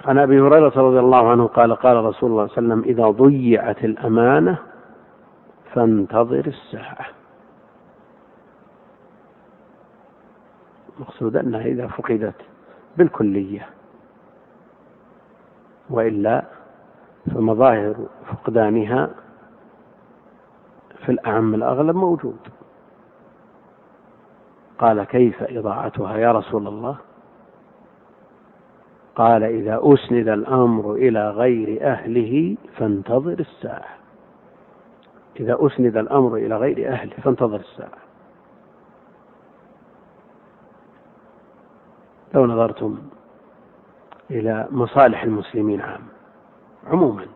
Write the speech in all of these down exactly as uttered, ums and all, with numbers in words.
عن أبي هريرة رضي الله عنه قال قال رسول الله صلى الله عليه وسلم إذا ضيعت الأمانة فانتظر الساعة. مقصود أنها إذا فقدت بالكلية، وإلا فمظاهر فقدانها في الأعم الأغلب موجود. قال كيف إضاعتها يا رسول الله؟ قال إذا أسند الأمر إلى غير أهله فانتظر الساعة. إذا أسند الأمر إلى غير أهله فانتظر الساعة. لو نظرتم إلى مصالح المسلمين عام عموما،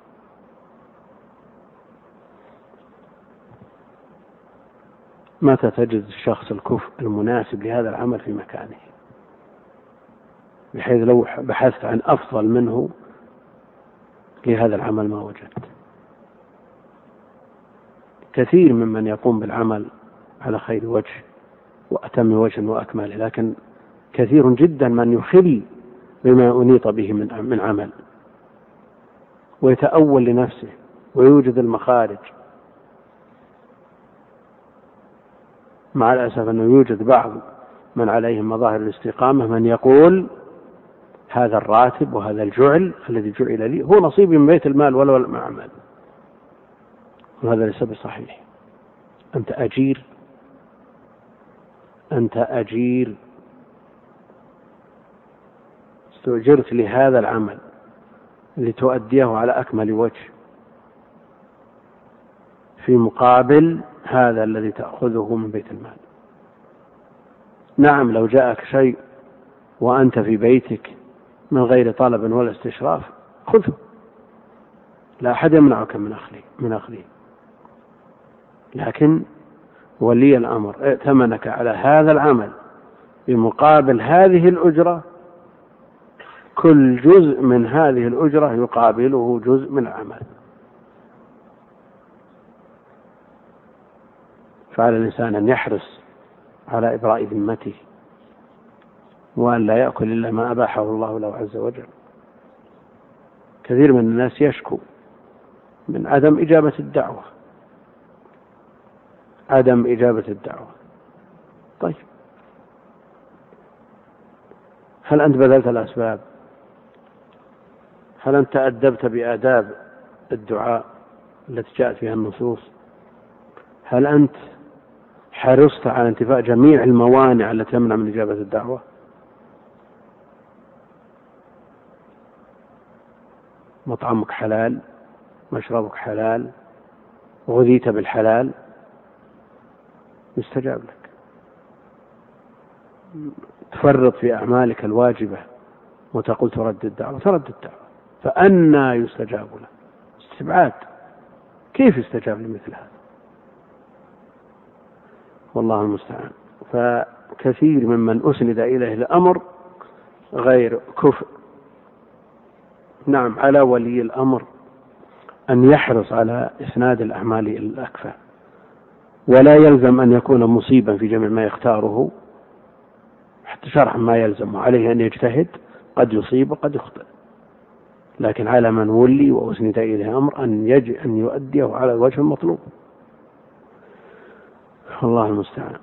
متى تجد الشخص الكفء المناسب لهذا العمل في مكانه، بحيث لو بحثت عن أفضل منه لهذا العمل ما وجدت. كثير ممن يقوم بالعمل على خير وجه وأتم وجه وأكمله، لكن كثير جدا من يخل بما أنيط به من عمل ويتأول لنفسه ويوجد المخارج. مع الأسف أنه يوجد بعض من عليهم مظاهر الاستقامة من يقول هذا الراتب وهذا الجعل الذي جعل لي هو نصيبي من بيت المال ولا ما أعمل، وهذا ليس بصحيح. أنت أجير، أنت أجير استؤجرت لهذا العمل لتؤديه على أكمل وجه، في مقابل هذا الذي تأخذه من بيت المال. نعم لو جاءك شيء وأنت في بيتك من غير طلب ولا استشراف خذه، لا أحد يمنعك من أخذه من أخذه، لكن ولي الأمر ائتمنك على هذا العمل بمقابل هذه الأجرة، كل جزء من هذه الأجرة يقابله جزء من العمل. فعلى الإنسان أن يحرص على إبراء ذمته، وأن لا يأكل إلا ما أباحه الله له عز وجل. كثير من الناس يشكو من عدم إجابة الدعوة، عدم إجابة الدعوة. طيب هل أنت بذلت الأسباب؟ هل أنت أدبت بآداب الدعاء التي جاءت فيها النصوص؟ هل أنت حرصت على انتفاء جميع الموانع التي تمنع من إجابة الدعوة؟ مطعمك حلال، مشربك حلال، غذيت بالحلال، يستجاب لك. تفرط في أعمالك الواجبة وتقول ترد الدعوة، ترد الدعوة، فأنى يستجاب له؟ استبعاد. كيف يستجاب لمثل هذا؟ والله المستعان. فكثير ممن أسند إليه الأمر غير كفء. نعم على ولي الأمر أن يحرص على إسناد الأعمال إلى الأكفأ، ولا يلزم أن يكون مصيبا في جميع ما يختاره، حتى شرح ما يلزم عليه أن يجتهد، قد يصيب وقد يخطئ، لكن على من ولي وأسند إليه أمر أن يجب أن يؤديه على الوجه المطلوب. الله المستعان.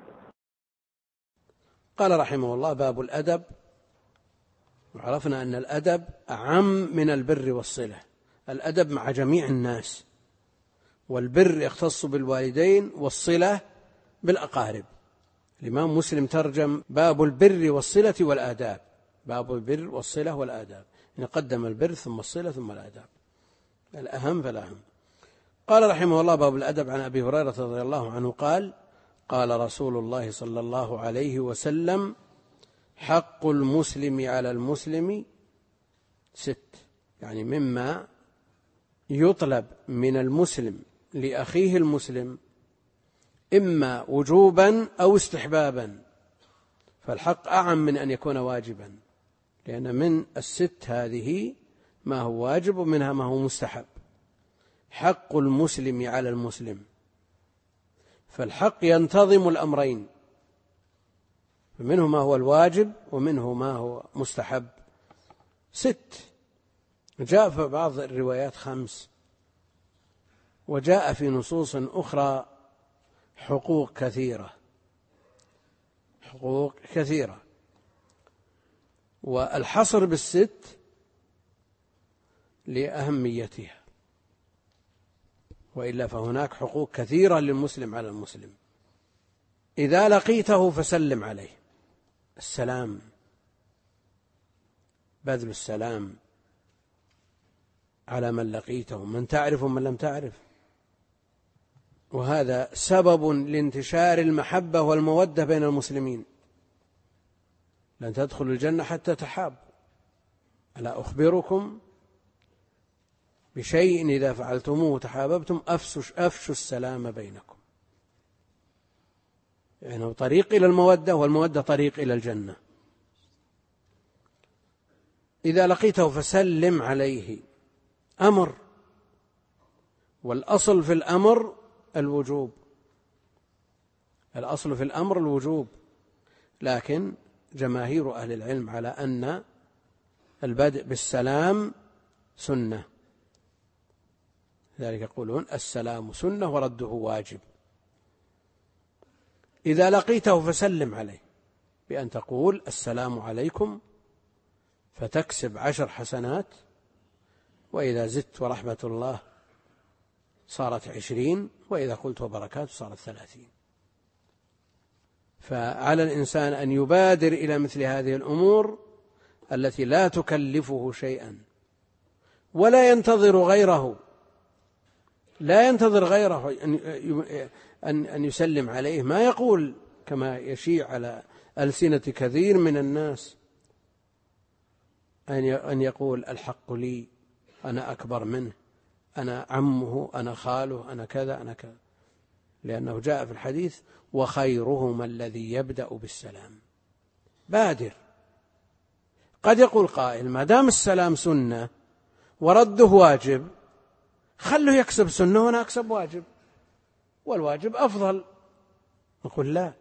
قال رحمه الله: باب الأدب. وعرفنا أن الأدب أعم من البر والصلة. الأدب مع جميع الناس، والبر يختص بالوالدين، والصلة بالأقارب. الإمام مسلم ترجم باب البر والصلة والآداب، باب البر والصلة والآداب، نقدم البر ثم الصلة ثم الآداب، الأهم فالأهم. قال رحمه الله: باب الأدب. عن أبي هريرة رضي الله عنه قال: قال رسول الله صلى الله عليه وسلم: حق المسلم على المسلم ست، يعني مما يطلب من المسلم لأخيه المسلم إما وجوبا أو استحبابا، فالحق أعم من أن يكون واجبا، لأن من الست هذه ما هو واجب ومنها ما هو مستحب. حق المسلم على المسلم، فالحق ينتظم الأمرين، فمنه ما هو الواجب ومنه ما هو مستحب. ست، جاء في بعض الروايات خمس، وجاء في نصوص أخرى حقوق كثيرة، حقوق كثيرة. والحصر بالست لأهميتها، وإلا فهناك حقوق كثيرة للمسلم على المسلم. إذا لقيته فسلم عليه، السلام، بذل السلام على من لقيته، من تعرف ومن لم تعرف، وهذا سبب لانتشار المحبة والمودة بين المسلمين. لن تدخلوا الجنة حتى تحابوا، ألا أخبركم بشيء إذا فعلتموه تحاببتم أفشوا أفشوا السلام بينكم. يعني طريق إلى المودة، والمودة طريق إلى الجنة. إذا لقيته فسلم عليه، أمر، والأصل في الأمر الوجوب، الأصل في الأمر الوجوب، لكن جماهير أهل العلم على أن البدء بالسلام سنة، ذلك يقولون السلام سنة ورده واجب. إذا لقيته فسلم عليه بأن تقول السلام عليكم فتكسب عشر حسنات، وإذا زدت ورحمة الله صارت عشرين، وإذا قلت وبركاته صارت ثلاثين. فعلى الإنسان أن يبادر إلى مثل هذه الأمور التي لا تكلفه شيئا، ولا ينتظر غيره، لا ينتظر غيره أن أن يسلم عليه. ما يقول كما يشيع على ألسنة كثير من الناس أن يقول الحق لي، أنا أكبر منه، أنا عمه، أنا خاله، أنا كذا، أنا كذا، لأنه جاء في الحديث وخيرهما الذي يبدأ بالسلام. بادر. قد يقول قائل ما دام السلام سنة ورده واجب، خله يكسب سنة وأنا أكسب واجب، والواجب أفضل. نقول لا،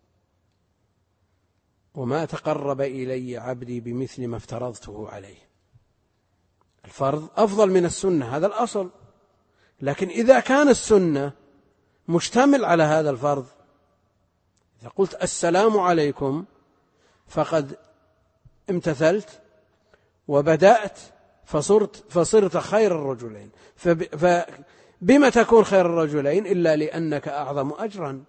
وما تقرب إلي عبدي بمثل ما افترضته عليه. الفرض أفضل من السنة، هذا الأصل. لكن إذا كان السنة مشتمل على هذا الفرض، إذا قلت السلام عليكم فقد امتثلت وبدأت فصرت, فصرت خير الرجلين. فبما تكون خير الرجلين إلا لأنك أعظم أجرا.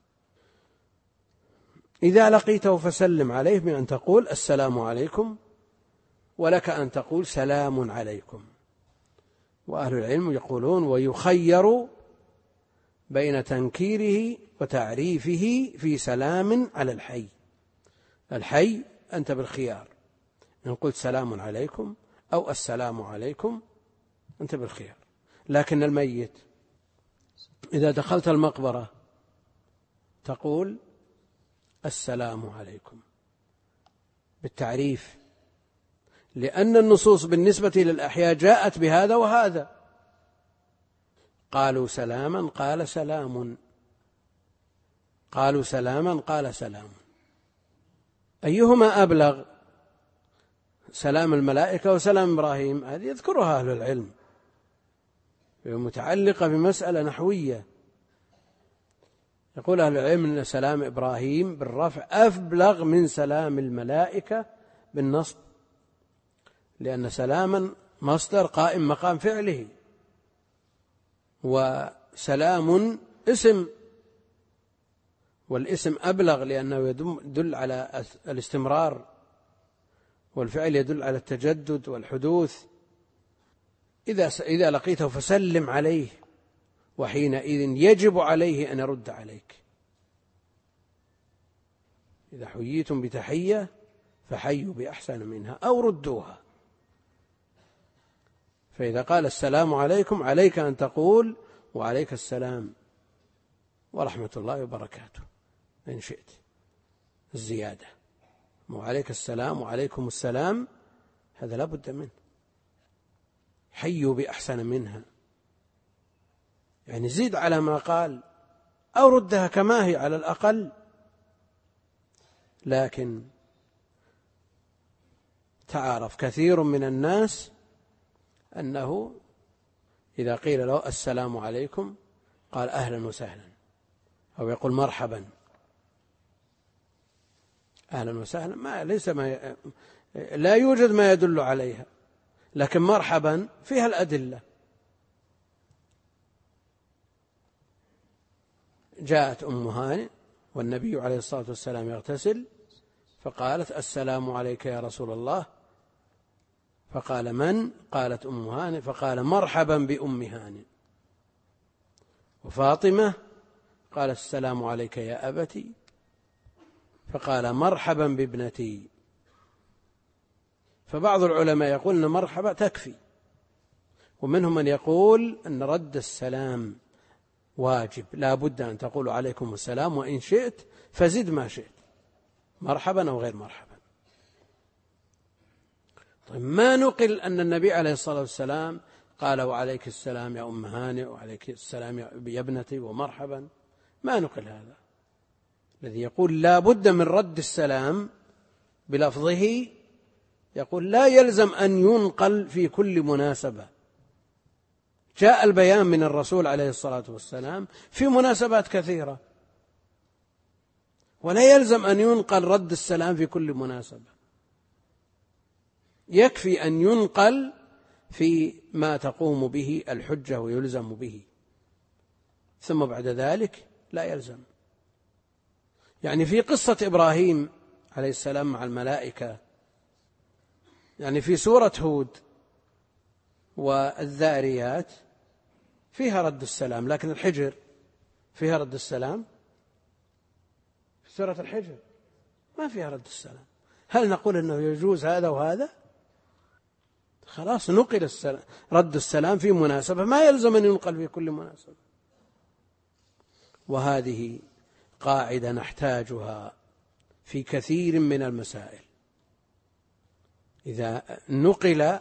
إذا لقيته فسلم عليه بأن تقول السلام عليكم، ولك أن تقول سلام عليكم. وأهل العلم يقولون ويخير بين تنكيره وتعريفه في سلام على الحي. الحي أنت بالخيار، إن قلت سلام عليكم أو السلام عليكم أنت بالخيار. لكن الميت إذا دخلت المقبرة تقول السلام عليكم بالتعريف، لأن النصوص بالنسبة للأحياء جاءت بهذا وهذا. قالوا سلاما قال سلام، قالوا سلاما قال سلام، أيهما أبلغ؟ سلام الملائكة وسلام إبراهيم؟ هذه يذكرها أهل العلم، متعلقة بمسألة نحوية. يقول أهل العلم أن سلام إبراهيم بالرفع أبلغ من سلام الملائكة بالنصب، لأن سلاما مصدر قائم مقام فعله، وسلام اسم، والاسم أبلغ لأنه يدل على الاستمرار، والفعل يدل على التجدد والحدوث. إذا إذا لقيته فسلم عليه، وحينئذ يجب عليه أن يرد عليك. إذا حييتم بتحية فحيوا بأحسن منها أو ردوها. فإذا قال السلام عليكم عليك أن تقول وعليك السلام ورحمة الله وبركاته إن شئت الزيادة، وعليك السلام وعليكم السلام هذا لا بد منه. حيوا بأحسن منها، يعني زيد على ما قال أو ردها كما هي على الأقل، لكن تعارف كثير من الناس أنه إذا قيل له السلام عليكم قال أهلا وسهلا، أو يقول مرحبا. أهلا وسهلا ما ليس ما لا يوجد ما يدل عليها، لكن مرحبا فيها الأدلة. جاءت أم هانئ والنبي عليه الصلاة والسلام يغتسل، فقالت السلام عليك يا رسول الله، فقال من؟ قالت أم هانئ، فقال مرحبا بأم هانئ. وفاطمة قال السلام عليك يا أبتي، فقال مرحبا بابنتي. فبعض العلماء يقول أن مرحبا تكفي، ومنهم من يقول أن رد السلام واجب، لا بد أن تقول عليكم السلام، وإن شئت فزد ما شئت، مرحبا أو غير مرحبا. طيب ما نقل أن النبي عليه الصلاة والسلام قال وعليك السلام يا أم هانئ وعليك السلام يا ابنتي ومرحبا، ما نقل هذا. الذي يقول لا بد من رد السلام بلفظه يقول لا يلزم أن ينقل في كل مناسبة. جاء البيان من الرسول عليه الصلاة والسلام في مناسبات كثيرة، ولا يلزم أن ينقل رد السلام في كل مناسبة، يكفي أن ينقل في ما تقوم به الحجة ويلزم به، ثم بعد ذلك لا يلزم. يعني في قصة إبراهيم عليه السلام مع الملائكة، يعني في سورة هود والذاريات فيها رد السلام، لكن الحجر فيها رد السلام؟ في سورة الحجر ما فيها رد السلام. هل نقول أنه يجوز هذا وهذا؟ خلاص نقل السلام رد السلام في مناسبة، ما يلزم أن ينقل في كل مناسبة. وهذه قاعدة نحتاجها في كثير من المسائل. إذا نقل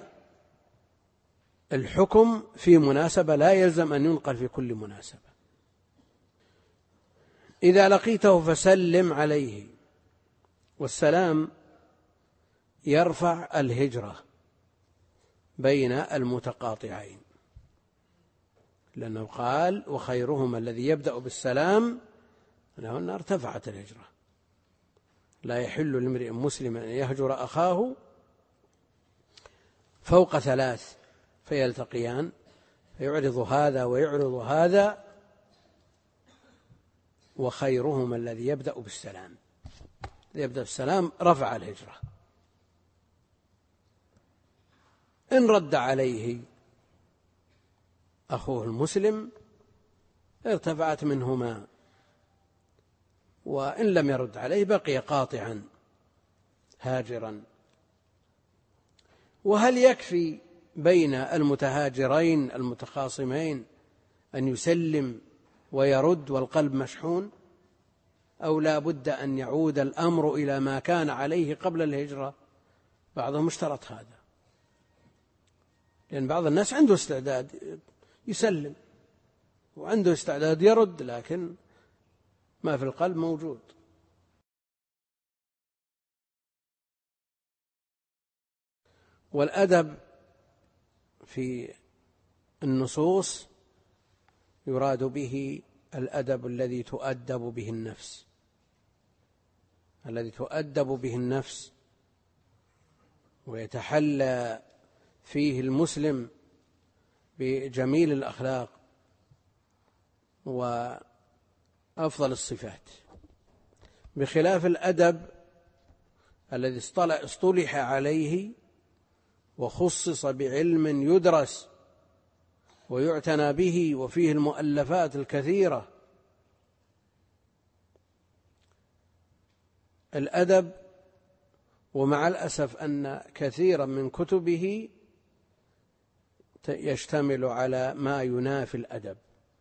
الحكم في مناسبة لا يلزم أن ينقل في كل مناسبة. إذا لقيته فسلم عليه، والسلام يرفع الهجرة بين المتقاطعين، لأنه قال وخيرهما الذي يبدأ بالسلام، لأنه ارتفعت الهجرة. لا يحل لامرئ مسلم أن يهجر أخاه فوق ثلاث فيلتقيان فيعرض هذا ويعرض هذا، وخيرهما الذي يبدأ بالسلام. يبدأ بالسلام رفع الهجرة. إن رد عليه أخوه المسلم ارتفعت منهما، وإن لم يرد عليه بقي قاطعا هاجرا. وهل يكفي بين المتهاجرين المتخاصمين أن يسلم ويرد والقلب مشحون، أو لا بد أن يعود الأمر إلى ما كان عليه قبل الهجرة؟ بعضهم اشترط هذا، لأن بعض الناس عنده استعداد يسلم وعنده استعداد يرد، لكن ما في القلب موجود. والأدب في النصوص يراد به الأدب الذي تؤدب به النفس، الذي تؤدب به النفس ويتحلى فيه المسلم بجميل الأخلاق وأفضل الصفات، بخلاف الأدب الذي اصطلح عليه وخصص بعلم يدرس ويعتنى به وفيه المؤلفات الكثيرة. الأدب، ومع الأسف أن كثيرا من كتبه يشتمل على ما ينافي الأدب،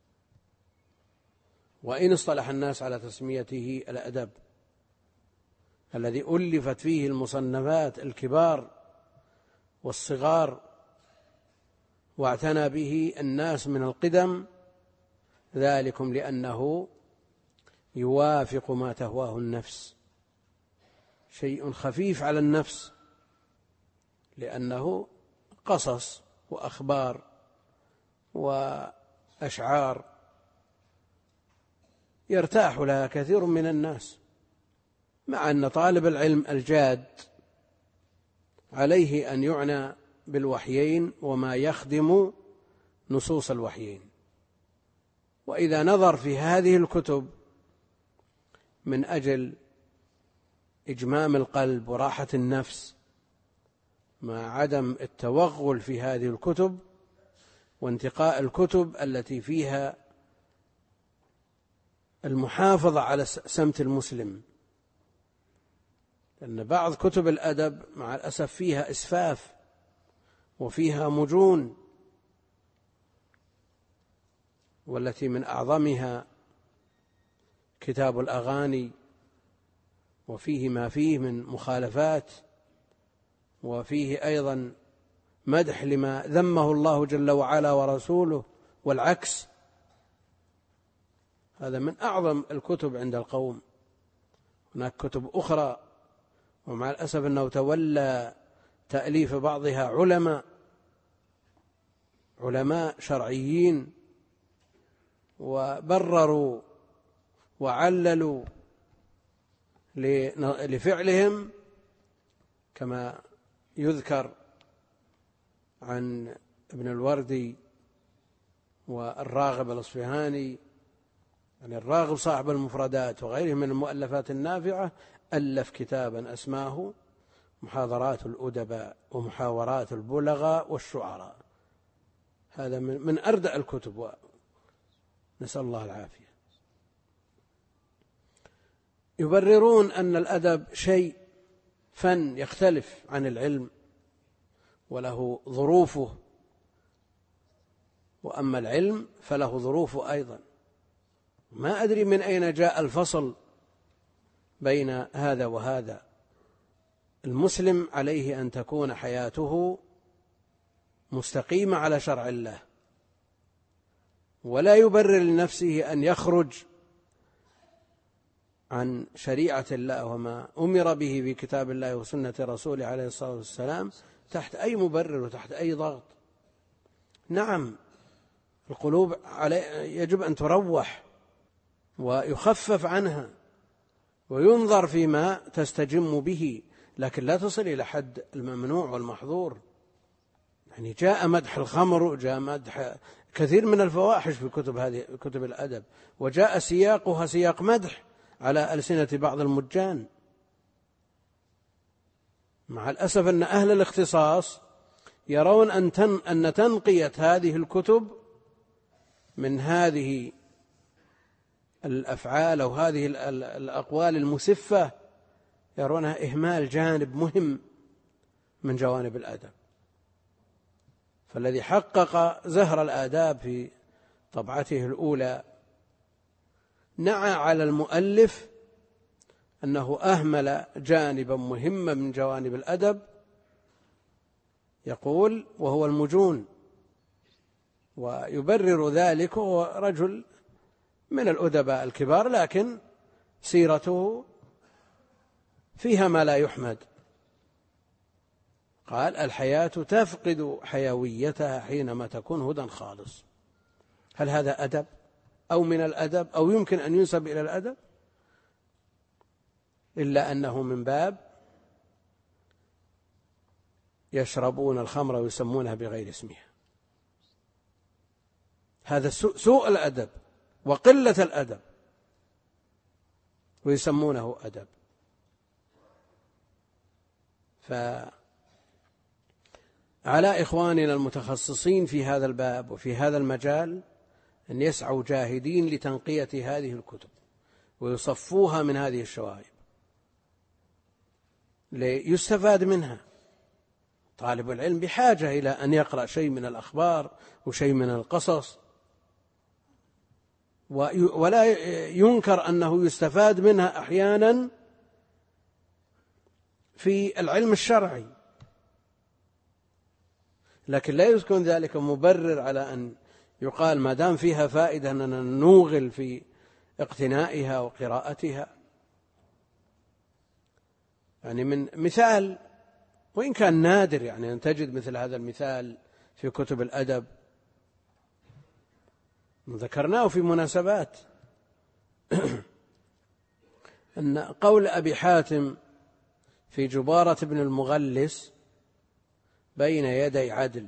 وإن اصطلح الناس على تسميته الأدب الذي ألفت فيه المصنفات الكبار والصغار واعتنى به الناس من القدم، ذلكم لأنه يوافق ما تهواه النفس، شيء خفيف على النفس لأنه قصص وأخبار وأشعار يرتاح لها كثير من الناس، مع أن طالب العلم الجاد عليه أن يعنى بالوحيين وما يخدم نصوص الوحيين. وإذا نظر في هذه الكتب من أجل إجمام القلب وراحة النفس مع عدم التوغل في هذه الكتب وانتقاء الكتب التي فيها المحافظة على سمت المسلم، لأن بعض كتب الأدب مع الأسف فيها إسفاف وفيها مجون، والتي من أعظمها كتاب الأغاني، وفيه ما فيه من مخالفات، وفيه أيضا مدح لما ذمه الله جل وعلا ورسوله والعكس. هذا من أعظم الكتب عند القوم. هناك كتب أخرى ومع الأسف أنه تولى تأليف بعضها علماء علماء شرعيين، وبرروا وعللوا لفعلهم، كما يذكر عن ابن الوردي والراغب الأصفهاني، يعني الراغب صاحب المفردات وغيره من المؤلفات النافعة، ألف كتابا أسماه محاضرات الأدباء ومحاورات البلغاء والشعراء. هذا من أردع الكتب، نسأل الله العافية. يبررون أن الأدب شيء فن يختلف عن العلم وله ظروفه، وأما العلم فله ظروفه أيضا. ما أدري من أين جاء الفصل بين هذا وهذا. المسلم عليه أن تكون حياته مستقيمة على شرع الله، ولا يبرر لنفسه أن يخرج عن شريعة الله وما أمر به في كتاب الله وسنة رسوله عليه الصلاة والسلام تحت أي مبرر وتحت أي ضغط. نعم، القلوب يجب أن تروح ويخفف عنها وينظر فيما تستجم به، لكن لا تصل إلى حد الممنوع والمحظور. يعني جاء مدح الخمر وجاء مدح كثير من الفواحش في كتب هذه كتب الأدب، وجاء سياقها سياق مدح على ألسنة بعض المجان. مع الأسف أن أهل الاختصاص يرون أن تن أن تنقية هذه الكتب من هذه الأفعال أو هذه الأقوال المسفة يرونها إهمال جانب مهم من جوانب الأدب. فالذي حقق زهر الآداب في طبعته الأولى نعى على المؤلف أنه أهمل جانبا مهما من جوانب الأدب، يقول وهو المجون، ويبرر ذلك. هو رجل من الأدباء الكبار، لكن سيرته فيها ما لا يحمد. قال الحياة تفقد حيويتها حينما تكون هدى خالص. هل هذا أدب أو من الأدب أو يمكن أن ينسب إلى الأدب؟ إلا أنه من باب يشربون الخمر ويسمونها بغير اسمها. هذا سوء الأدب وقلة الأدب، ويسمونه أدب. فعلى إخواننا المتخصصين في هذا الباب وفي هذا المجال أن يسعوا جاهدين لتنقية هذه الكتب ويصفوها من هذه الشوائب ليستفاد منها. طالب العلم بحاجة إلى أن يقرأ شيء من الأخبار وشيء من القصص، ولا ينكر أنه يستفاد منها أحيانا في العلم الشرعي، لكن لا يكون ذلك مبرر على أن يقال ما دام فيها فائدة أننا نوغل في اقتنائها وقراءتها. يعني من مثال وإن كان نادر يعني أن تجد مثل هذا المثال في كتب الأدب، ذكرناه في مناسبات أن قول أبي حاتم في جبارة بن المغلس بين يدي عدل،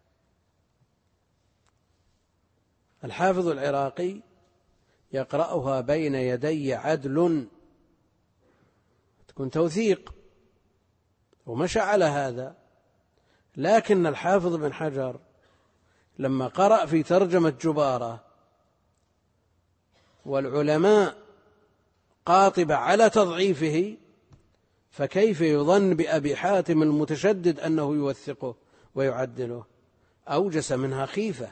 الحافظ العراقي يقرأها بين يدي عدل، تكون توثيق ومشى على هذا. لكن الحافظ بن حجر لما قرأ في ترجمة جبارة والعلماء قاطبة على تضعيفه، فكيف يظن بأبي حاتم المتشدد أنه يوثقه ويعدله؟ أوجس منها خيفة،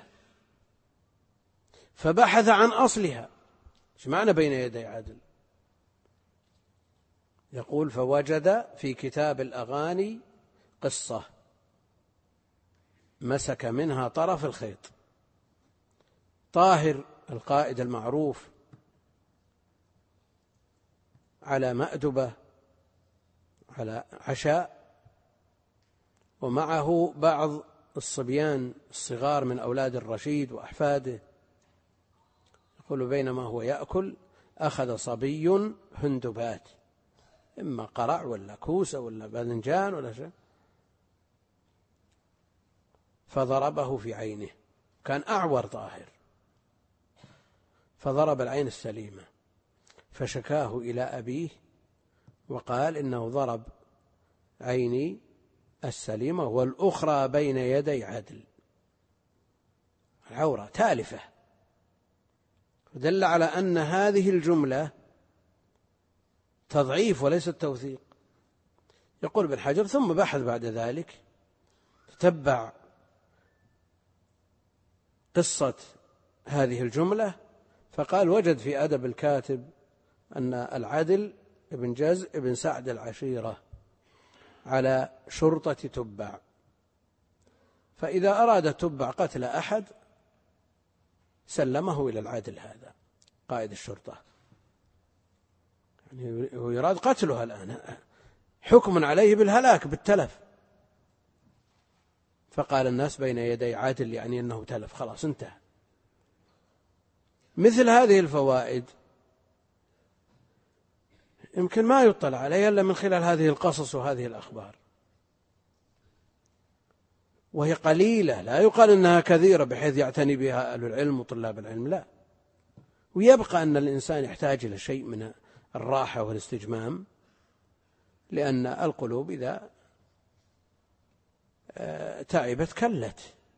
فبحث عن أصلها. ايش معنى بين يدي عدل؟ يقول: فوجد في كتاب الأغاني قصة مسك منها طرف الخيط. طاهر القائد المعروف على مأدبة على عشاء، ومعه بعض الصبيان الصغار من أولاد الرشيد وأحفاده. يقول: بينما هو يأكل أخذ صبي هندبات، إما قرع ولا كوسة ولا باذنجان ولا شيء، فضربه في عينه. كان أعور طاهر، فضرب العين السليمة، فشكاه إلى أبيه وقال: إنه ضرب عيني السليمة والأخرى بين يدي عدل. العورة تالفة، دل على أن هذه الجملة تضعيف وليس توثيق. يقول ابن حجر: ثم بحث بعد ذلك، تتبع قصة هذه الجملة، فقال: وجد في أدب الكاتب أن العدل ابن جزء ابن سعد العشيرة على شرطة تبع، فإذا أراد تبع قتل أحد سلمه إلى العدل، هذا قائد الشرطة، يعني هو يراد قتلها الآن، حكم عليه بالهلاك بالتلف. فقال الناس: بين يدي عادل، يعني أنه تلف، خلاص انتهى. مثل هذه الفوائد يمكن ما يطلع عليها إلا من خلال هذه القصص وهذه الأخبار، وهي قليلة، لا يقال إنها كثيرة بحيث يعتني بها أهل العلم وطلاب العلم، لا. ويبقى أن الإنسان يحتاج إلى شيء من الراحة والاستجمام، لأن القلوب إذا تعبت كلت.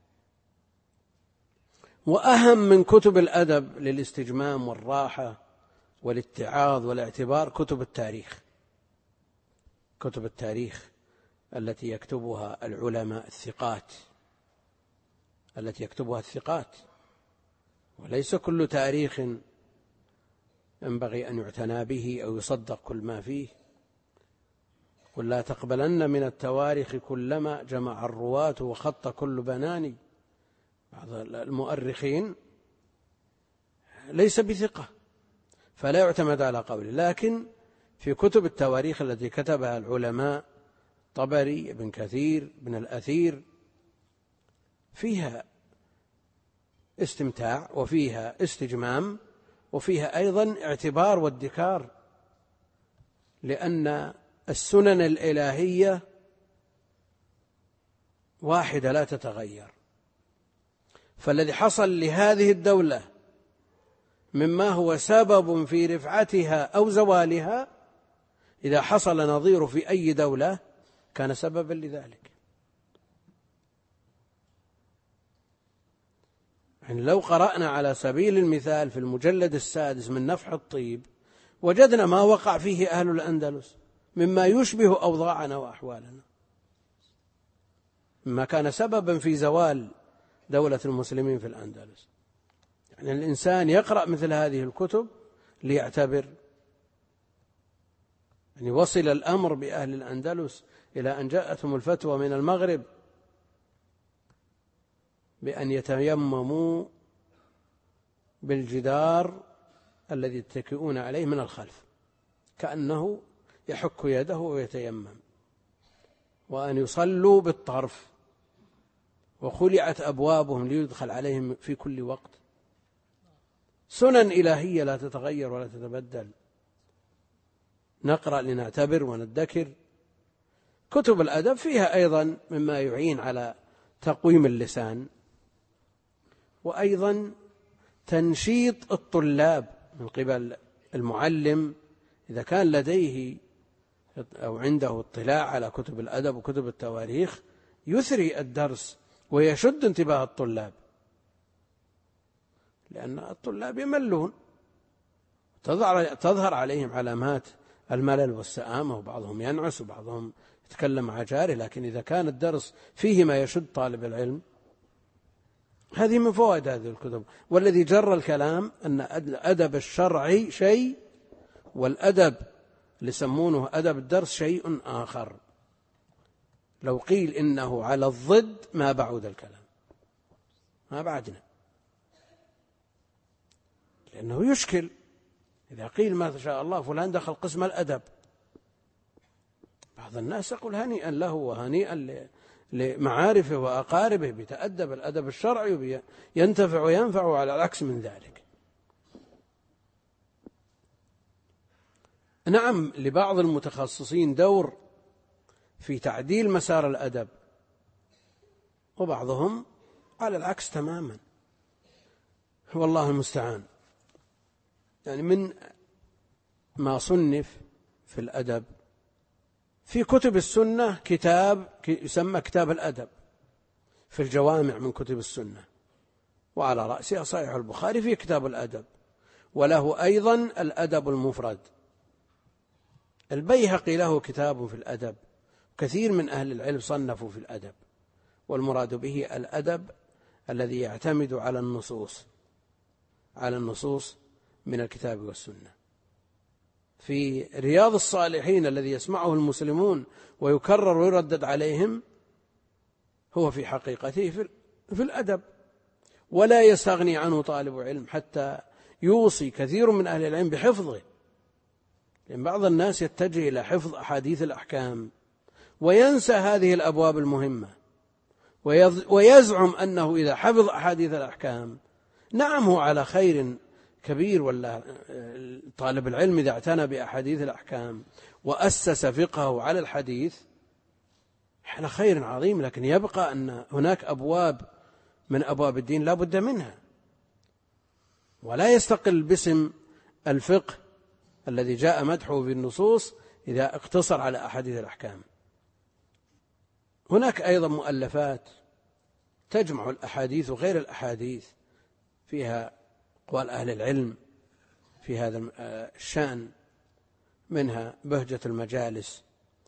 وأهم من كتب الأدب للاستجمام والراحة والاتعاظ والاعتبار كتب التاريخ، كتب التاريخ التي يكتبها العلماء الثقات، التي يكتبها الثقات، وليس كل تاريخ ينبغي أن يعتنى به أو يصدق كل ما فيه. قل لا تقبلن من التواريخ كلما جمع الرواة وخط كل بناني. بعض المؤرخين ليس بثقة فلا يعتمد على قوله، لكن في كتب التواريخ التي كتبها العلماء طبري، ابن كثير، ابن الأثير، فيها استمتاع وفيها استجمام وفيها أيضا اعتبار وادكار، لأن السنن الإلهية واحدة لا تتغير. فالذي حصل لهذه الدولة مما هو سبب في رفعتها أو زوالها، إذا حصل نظير في أي دولة كان سببا لذلك. يعني لو قرأنا على سبيل المثال في المجلد السادس من نفح الطيب، وجدنا ما وقع فيه أهل الأندلس مما يشبه أوضاعنا وأحوالنا، مما كان سببا في زوال دولة المسلمين في الأندلس. يعني الإنسان يقرأ مثل هذه الكتب ليعتبر. يعني وصل الأمر بأهل الأندلس إلى أن جاءتهم الفتوى من المغرب بأن يتيمموا بالجدار الذي يتكئون عليه من الخلف، كأنه يحك يده ويتيمم. وأن يصلوا بالطرف، وخلعت أبوابهم ليدخل عليهم في كل وقت. سنن إلهية لا تتغير ولا تتبدل. نقرأ لنعتبر وندكر. كتب الأدب فيها أيضا مما يعين على تقويم اللسان، وأيضا تنشيط الطلاب من قبل المعلم إذا كان لديه أو عنده اطلاع على كتب الأدب وكتب التواريخ، يثري الدرس ويشد انتباه الطلاب، لأن الطلاب يملون، تظهر عليهم علامات الملل والسآمة، وبعضهم ينعس وبعضهم يتكلم مع جاره. لكن إذا كان الدرس فيه ما يشد طالب العلم، هذه من فوائد هذه الكتب. والذي جر الكلام أن الأدب الشرعي شيء، والأدب اللي يسمونه أدب الدرس شيء آخر. لو قيل إنه على الضد ما بعد الكلام، ما بعدنا، لأنه يشكل. إذا قيل ما شاء الله فلان دخل قسم الأدب، بعض الناس يقول هنيئا له وهنيئا لمعارفه وأقاربه بيتأدب الأدب الشرعي وينتفع وينفع، على العكس من ذلك. نعم، لبعض المتخصصين دور في تعديل مسار الأدب، وبعضهم على العكس تماما، والله المستعان. يعني من ما صنف في الأدب في كتب السنة كتاب يسمى كتاب الأدب في الجوامع من كتب السنة، وعلى رأسها صحيح البخاري في كتاب الأدب، وله أيضا الأدب المفرد. البيهقي له كتاب في الأدب، كثير من أهل العلم صنفوا في الأدب، والمراد به الأدب الذي يعتمد على النصوص على النصوص من الكتاب والسنة. في رياض الصالحين الذي يسمعه المسلمون ويكرر ويردد عليهم هو في حقيقته في الأدب، ولا يستغني عنه طالب علم حتى يوصي كثير من أهل العلم بحفظه. لأن بعض الناس يتجه إلى حفظ أحاديث الأحكام وينسى هذه الأبواب المهمة، ويزعم أنه إذا حفظ أحاديث الأحكام نعم هو على خير كبير، ولا طالب العلم إذا اعتنى بأحاديث الأحكام وأسس فقهه على الحديث على خير عظيم، لكن يبقى أن هناك أبواب من أبواب الدين لا بد منها، ولا يستقل باسم الفقه الذي جاء مدحه في النصوص إذا اقتصر على أحاديث الأحكام. هناك أيضا مؤلفات تجمع الأحاديث وغير الأحاديث، فيها أقوال أهل العلم في هذا الشأن، منها بهجة المجالس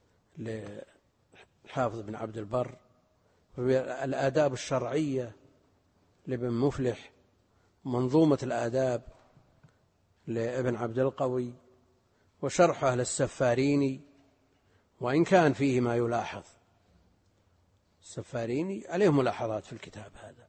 للحافظ بن عبد البر، والآداب الشرعية لابن مفلح، منظومة الآداب لابن عبد القوي، وشرحه للسفاريني، وإن كان فيه ما يلاحظ. السفاريني عليه ملاحظات في الكتاب هذا.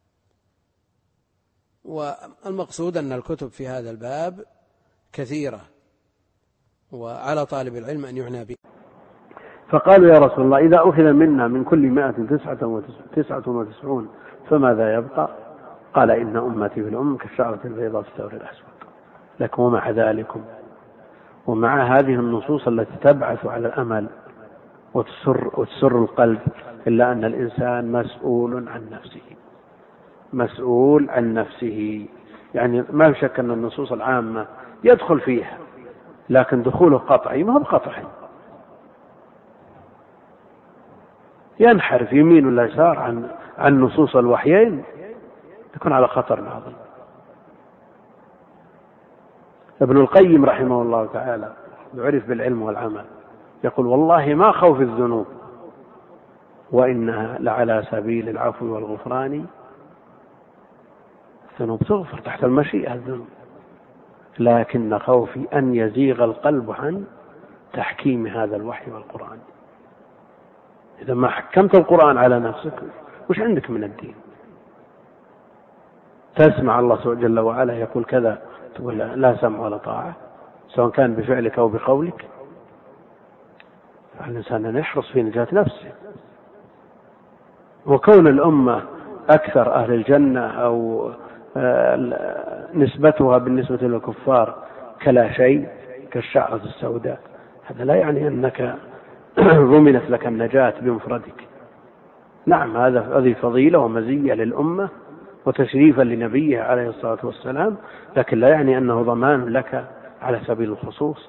والمقصود أن الكتب في هذا الباب كثيرة، وعلى طالب العلم أن يعنى به. فقالوا يا رسول الله إذا أخذ منا من كل مائة تسعة وتسعون فماذا يبقى؟ قال إن أمتي في الأم كالشعرة البيضاء في الثور الأسود. لكن ومع ذلكم ومع هذه النصوص التي تبعث على الأمل وتسر, وتسر القلب، إلا أن الإنسان مسؤول عن نفسه مسؤول عن نفسه يعني ما شك أن النصوص العامة يدخل فيها، لكن دخوله قطعي ما هو بقطعي، ينحرف يمين ولا يسار عن عن نصوص الوحيين، يكون على خطر عظيم. ابن القيم رحمه الله تعالى يعرف بالعلم والعمل، يقول والله ما خوف الذنوب وإنها لعلى سبيل العفو والغفران. الذنوب تغفر تحت المشيئة الذنوب، لكن خوفي أن يزيغ القلب عن تحكيم هذا الوحي والقرآن. إذا ما حكمت القرآن على نفسك وش عندك من الدين؟ تسمع الله جل وعلا يقول كذا تقول لا سمع ولا طاعة، سواء كان بفعلك أو بقولك. الإنسان أن يحرص في نجاة نفسه. وكون الأمة أكثر أهل الجنة أو نسبتها بالنسبة للكفار كلا شيء كالشعرة السوداء، هذا لا يعني أنك ضمنت لك النجاة بمفردك. نعم، هذا هذه فضيلة ومزية للأمة وتشريفا لنبيه عليه الصلاة والسلام، لكن لا يعني أنه ضمان لك على سبيل الخصوص.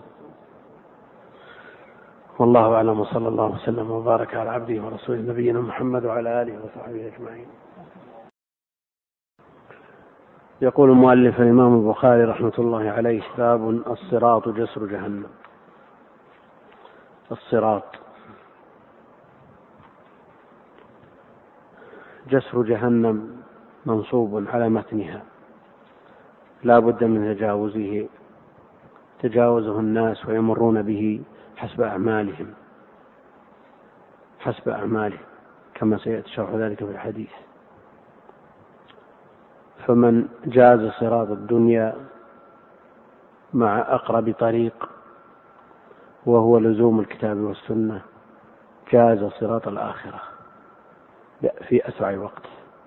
والله أعلم، وصلى الله وسلم وبارك على عبده ورسوله نبينا محمد وعلى آله وصحبه أجمعين. يقول المؤلف الإمام البخاري رحمة الله عليه: باب الصراط جسر جهنم. الصراط جسر جهنم منصوب على متنها، لا بد من تجاوزه تجاوزه الناس ويمرون به حسب أعمالهم حسب أعمالهم كما سيأتي شرح ذلك في الحديث. فمن جاز صراط الدنيا مع أقرب طريق وهو لزوم الكتاب والسنة جاز صراط الآخرة في أسرع وقت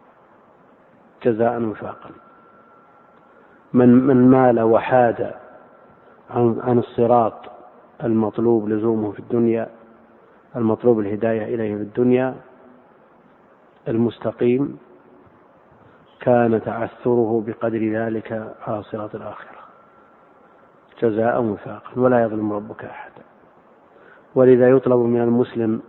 جزاء وفاقا. من من مال وحاد عن, عن الصراط المطلوب لزومه في الدنيا، المطلوب الهداية إليه في الدنيا المستقيم، كان تعثره بقدر ذلك على صراط الآخرة جزاء وفاقا، ولا يظلم ربك أحدا. ولذا يطلب من المسلم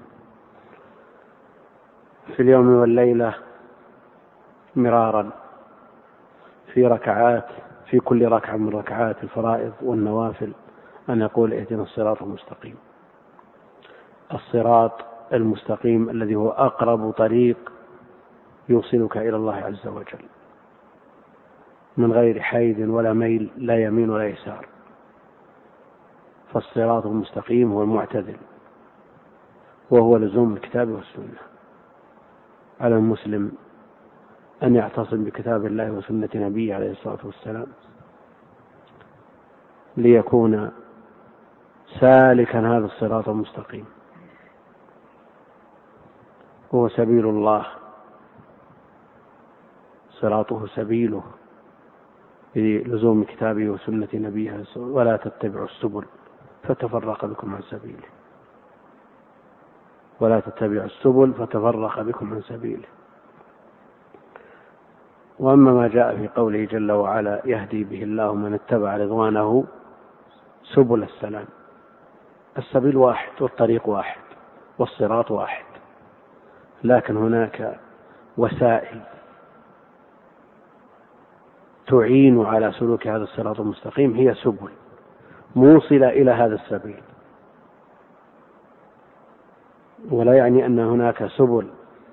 في اليوم والليلة مرارا في ركعات في كل ركعة من ركعات الفرائض والنوافل أن يقول: اهدنا الصراط المستقيم. الصراط المستقيم الذي هو أقرب طريق يوصلك إلى الله عز وجل من غير حيد ولا ميل، لا يمين ولا يسار. فالصراط المستقيم هو المعتدل، وهو لزوم الكتاب والسنة. على المسلم أن يعتصم بكتاب الله وسنة نبيه عليه الصلاة والسلام ليكون سالكا هذا الصراط المستقيم، هو سبيل الله، صراطه سبيله بلزوم كتابه وسنة نبيه، ولا تتبعوا السبل فتفرق بكم عن سبيله ولا تتبعوا السبل فتفرق بكم عن سبيله. وأما ما جاء في قوله جل وعلا: يهدي به الله من اتبع رضوانه سبل السلام، السبيل واحد والطريق واحد والصراط واحد، لكن هناك وسائل تعين على سلوك هذا الصراط المستقيم، هي سبل موصلة إلى هذا السبيل. ولا يعني أن هناك سبل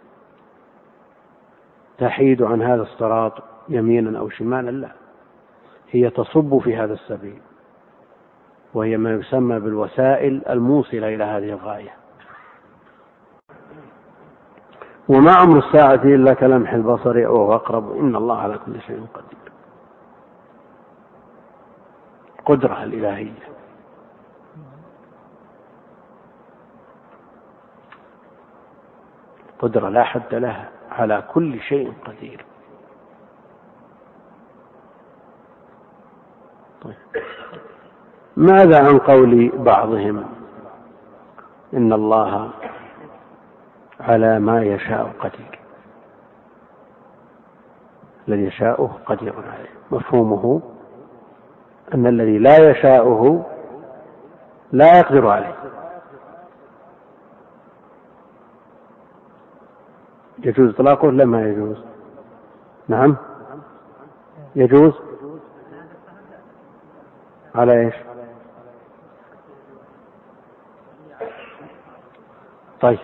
تحيد عن هذا الصراط يمينا أو شمالا، لا، هي تصب في هذا السبيل، وهي ما يسمى بالوسائل الموصلة إلى هذه الغاية. وما أمر الساعة إلا كلمح البصر أو أقرب، إن الله على كل شيء قدير. قدرة الإلهية. قدرة لا حد لها، على كل شيء قدير. طيب. ماذا عن قول بعضهم إن الله على ما يشاء قدير؟ الذي يشاءه قدير عليه، مفهومه أن الذي لا يشاءه لا يقدر عليه. يجوز إطلاقه لما يجوز؟ نعم يجوز. على إيش؟ طيب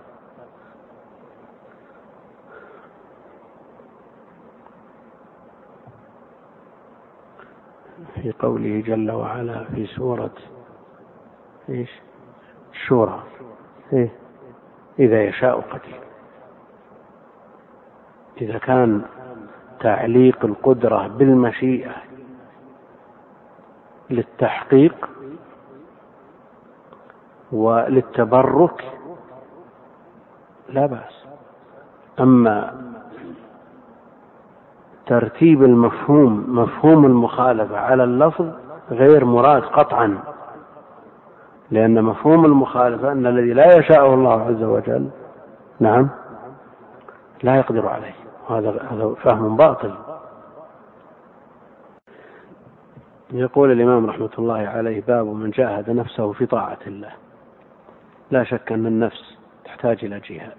في قوله جل وعلا في سورة إيش؟ الشورى: إيه؟ إذا يشاء قدير. إذا كان تعليق القدرة بالمشيئة للتحقيق وللتبرك لا بأس. أما ترتيب المفهوم مفهوم المخالفة على اللفظ غير مراد قطعا، لأن مفهوم المخالفة أن الذي لا يشاءه الله عز وجل نعم لا يقدر عليه، هذا فهم باطل. يقول الإمام رحمة الله عليه: باب من جاهد نفسه في طاعة الله. لا شك أن النفس تحتاج إلى جهاد،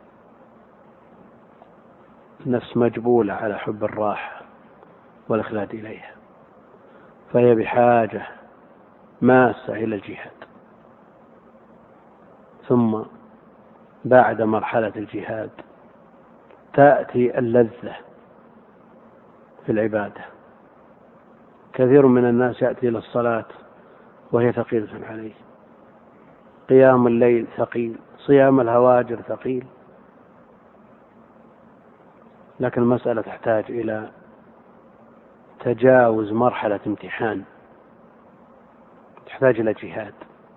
النفس مجبولة على حب الراحة والإخلاد إليها، فهي بحاجة ماسة إلى الجهاد. ثم بعد مرحلة الجهاد تأتي اللذة في العبادة. كثير من الناس يأتي إلى الصلاة وهي ثقيلة عليه، قيام الليل ثقيل، صيام الهواجر ثقيل، لكن المسألة تحتاج إلى تجاوز مرحلة امتحان، تحتاج إلى جهاد،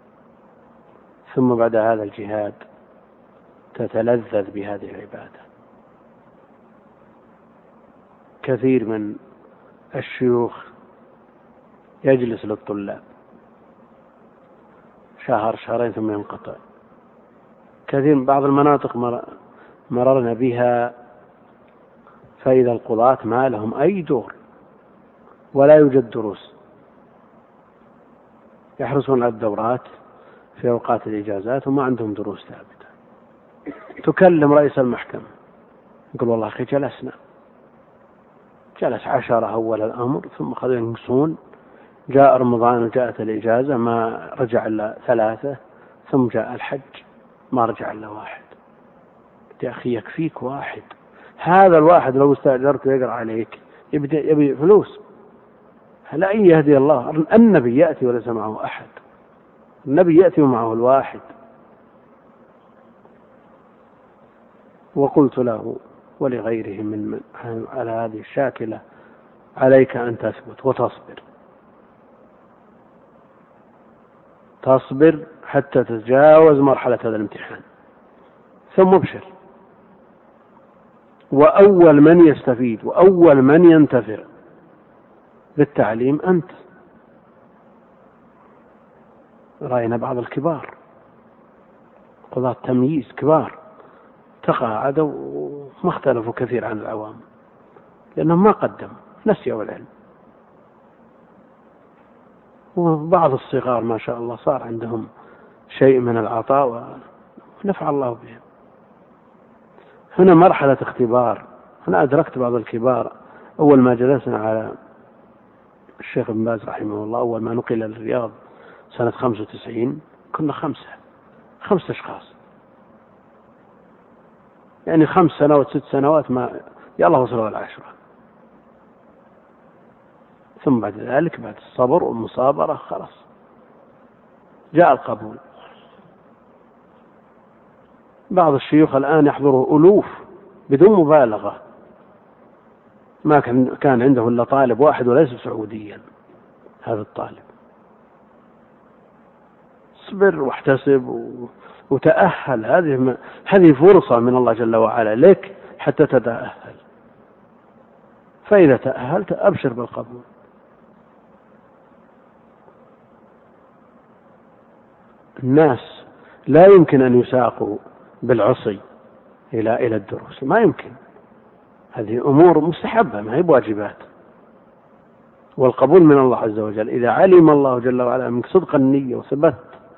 ثم بعد هذا الجهاد تتلذذ بهذه العبادة. كثير من الشيوخ يجلس للطلاب شهر شهرين ثم ينقطع. كثير من بعض المناطق مررنا بها فإذا القضاة ما لهم أي دور ولا يوجد دروس، يحرصون على الدورات في أوقات الإجازات وما عندهم دروس ثابتة. تكلم رئيس المحكمة يقول: والله أخي جلسنا، جلس عشرة أول الأمر، ثم خذوا ينقصون، جاء رمضان وجاءت الإجازة ما رجع إلا ثلاثة، ثم جاء الحج ما رجع إلا واحد. يا أخي يكفيك واحد، هذا الواحد لو استأجرته يقرأ عليك يبي, يبي فلوس. لا يهدي الله. النبي يأتي وليس معه أحد، النبي يأتي ومعه الواحد. وقلت له ولغيره من, من على هذه الشاكلة: عليك أن تثبت وتصبر، تصبر حتى تتجاوز مرحلة هذا الامتحان، ثم ابشر. وأول من يستفيد وأول من ينتفع بالتعليم أنت. رأينا بعض الكبار قضاة تمييز كبار تقاعدوا وما اختلفوا كثير عن العوام، لأنهم ما قدموا، نسيوا العلم. وبعض الصغار ما شاء الله صار عندهم شيء من العطاء ونفع الله بهم. هنا مرحلة اختبار. أنا أدركت بعض الكبار أول ما جلسنا على الشيخ ابن باز رحمه الله، أول ما نقل للرياض سنة خمسة وتسعين، كنا خمسة خمسة أشخاص، يعني خمس سنوات ست سنوات ما يلا وصلوا العشرة. ثم بعد ذلك بعد الصبر والمصابرة خلاص جاء القبول. بعض الشيوخ الآن يحضره ألوف بدون مبالغة، ما كان عنده إلا طالب واحد وليس سعوديا. هذا الطالب اصبر واحتسب وتأهل، هذه هذه فرصة من الله جل وعلا لك حتى تتأهل، فإذا تأهلت أبشر بالقبول. الناس لا يمكن أن يساقوا بالعصي إلى إلى الدروس، ما يمكن. هذه أمور مستحبة ما هي بواجبات، والقبول من الله عز وجل إذا علم الله جل وعلا منك صدق النية وثبت،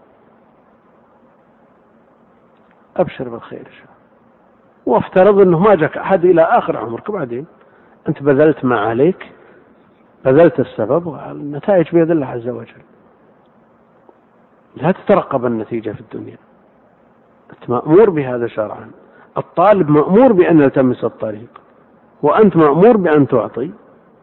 أبشر بالخير. وافترض أنه ما جاك أحد إلى آخر عمرك، بعدين أنت بذلت ما عليك، بذلت السبب، والنتائج بيد الله عز وجل. لا تترقب النتيجة في الدنيا، أنت مأمور بهذا شرعا. الطالب مأمور بأن يلتمس الطريق، وأنت مأمور بأن تعطي،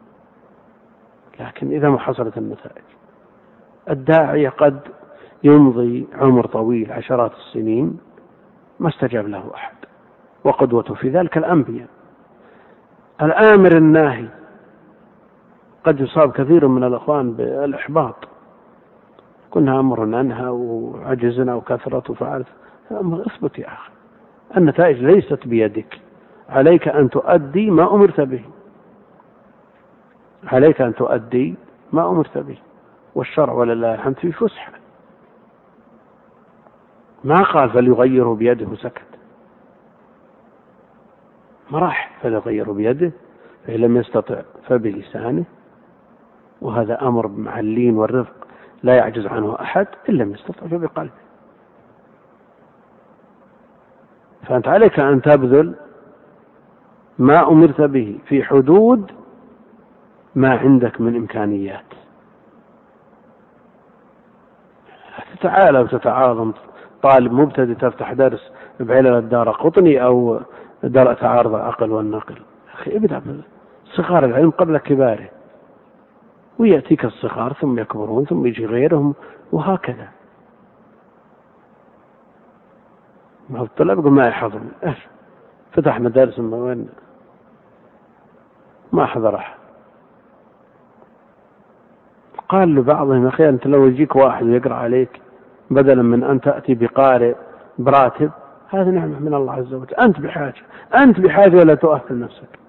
لكن إذا ما حصلت النتائج. الداعية قد يمضي عمر طويل عشرات السنين ما استجاب له أحد، وقدوته في ذلك الأنبياء. الآمر الناهي قد يصاب كثير من الأخوان بالإحباط، كنا أمر عنها وعجزنا وكثرت وفعلت. اثبت يا أخي، النتائج ليست بيدك، عليك أن تؤدي ما أمرت به، عليك أن تؤدي ما أمرت به، والشرع ولله الحمد في فسحة. ما قال فليغيره بيده وسكت، مراحل، فليغيره بيده، فإن لم يستطع فبلسانه، وهذا أمر مع اللين والرفق لا يعجز عنه أحد، إن لم يستطع فبقلبه. فأنت عليك أن تبذل ما أمرت به في حدود ما عندك من إمكانيات. تتعالى وتتعاظم، طالب مبتدئ تفتح درس بعلل الدار قطني أو درء تعارض العقل والنقل، أخي ابدأ صغار العلم قبل كباره، ويأتيك الصغار ثم يكبرون ثم يجي غيرهم، وهكذا. ما الطلاب يقول ما يحضرون، إيش فتح مدارس وين ما حضر أحد. قال لبعضهم يا أخي أنت لو يجيك واحد يقرأ عليك بدلا من أن تأتي بقارئ براتب، هذه نعمة من الله عز وجل. أنت بحاجة، أنت بحاجة ولا تؤهل نفسك.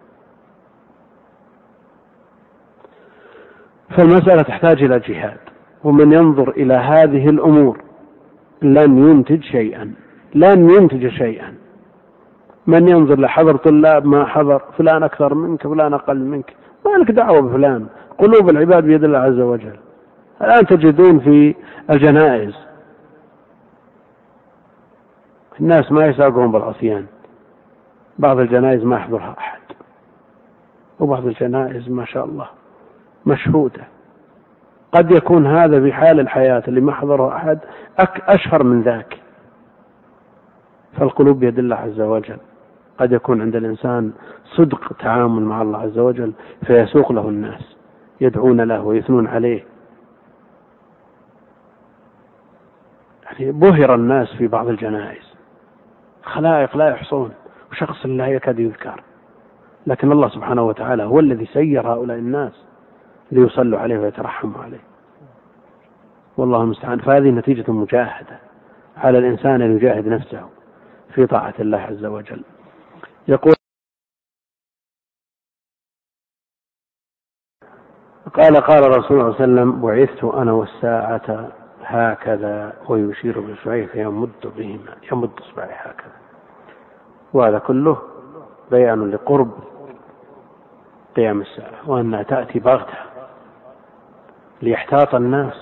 فالمسألة تحتاج إلى جهاد، ومن ينظر إلى هذه الأمور لن ينتج شيئا، لن ينتج شيئا. من ينظر لحضر طلاب ما حضر، فلان أكثر منك فلان أقل منك، ما لك دعوة بفلان، قلوب العباد بيد الله عز وجل. الآن تجدون في الجنائز الناس ما يساقون بالعصيان، بعض الجنائز ما يحضرها أحد، وبعض الجنائز ما شاء الله مشهودة. قد يكون هذا في حال الحياة اللي ما حضره أحد أشهر من ذاك. فالقلوب بيد الله عز وجل. قد يكون عند الإنسان صدق تعامل مع الله عز وجل فيسوق له الناس يدعون له ويثنون عليه. يعني بهر الناس في بعض الجنائز، خلائق لا يحصون، وشخص لا يكاد يذكر، لكن الله سبحانه وتعالى هو الذي سير هؤلاء الناس ليصلوا عليه ويترحموا عليه، والله المستعان. فهذه نتيجة مجاهدة، على الإنسان أن يجاهد نفسه في طاعة الله عز وجل. يقول قال قال رسول الله صلى الله عليه وسلم بعثت أنا والساعة هكذا، ويشير بإصبعيه فيمد بهما، يمد إصبعيه هكذا. وهذا كله بيان لقرب قيام الساعة، وأنها تأتي بغتة ليحتاط الناس،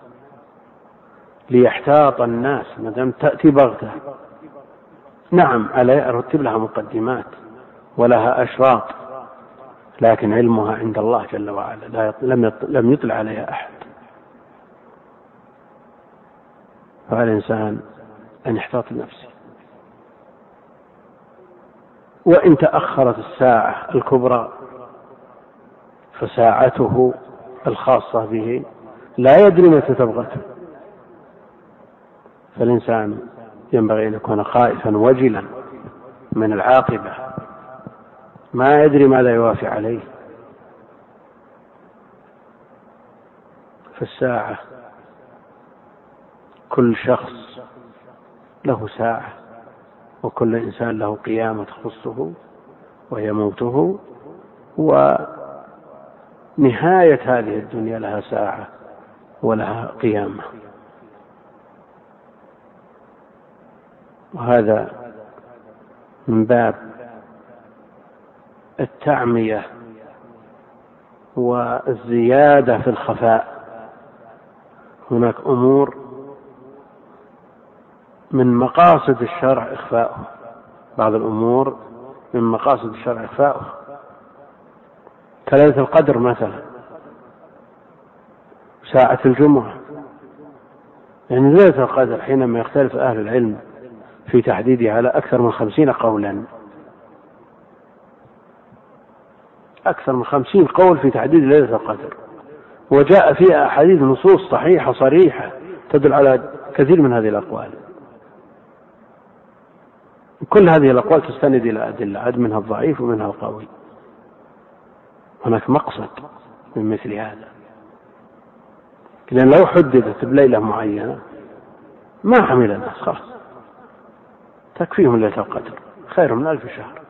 ليحتاط الناس ما دام تأتي بغتة. نعم على رتب لها مقدمات ولها أشراط، لكن علمها عند الله جل وعلا لم يطلع عليها أحد. فعلى الإنسان أن يحتاط نفسه. وإن تأخرت الساعة الكبرى فساعته الخاصة به لا يدري متى تبغته. فالإنسان ينبغي أن يكون خائفا وجلا من العاقبة، ما يدري ماذا يوافي عليه. فالساعة كل شخص له ساعة، وكل إنسان له قيامة تخصه وهي موته، ونهاية هذه الدنيا لها ساعة ولها قيامة. وهذا من باب التعمية والزيادة في الخفاء. هناك أمور من مقاصد الشرع إخفاؤه، بعض الأمور من مقاصد الشرع إخفاؤه، كليلة القدر مثلا، ساعة الجمعة. يعني ليلة القدر حينما يختلف أهل العلم في تحديدها على أكثر من خمسين قولا، أكثر من خمسين قول في تحديد ليلة القدر، وجاء فيها أحاديث نصوص صحيحة صريحة تدل على كثير من هذه الأقوال. كل هذه الأقوال تستند إلى أدلة، عد منها الضعيف ومنها القوي. هناك مقصد من مثل هذا. لأن لو حددت بليلة معينة ما حمل الناس، خلاص تكفيهم ليلة القدر خير من ألف شهر.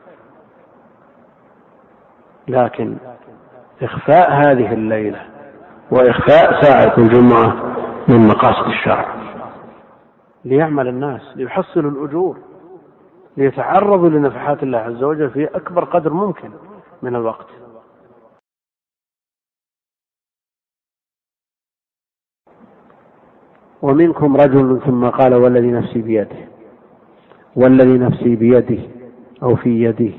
لكن إخفاء هذه الليلة وإخفاء ساعة الجمعة من مقاصد الشرع ليعمل الناس، ليحصلوا الأجور، ليتعرضوا لنفحات الله عز وجل في أكبر قدر ممكن من الوقت. ومنكم رجل ثم قال والذي نفسي بيده، والذي نفسي بيده أو في يده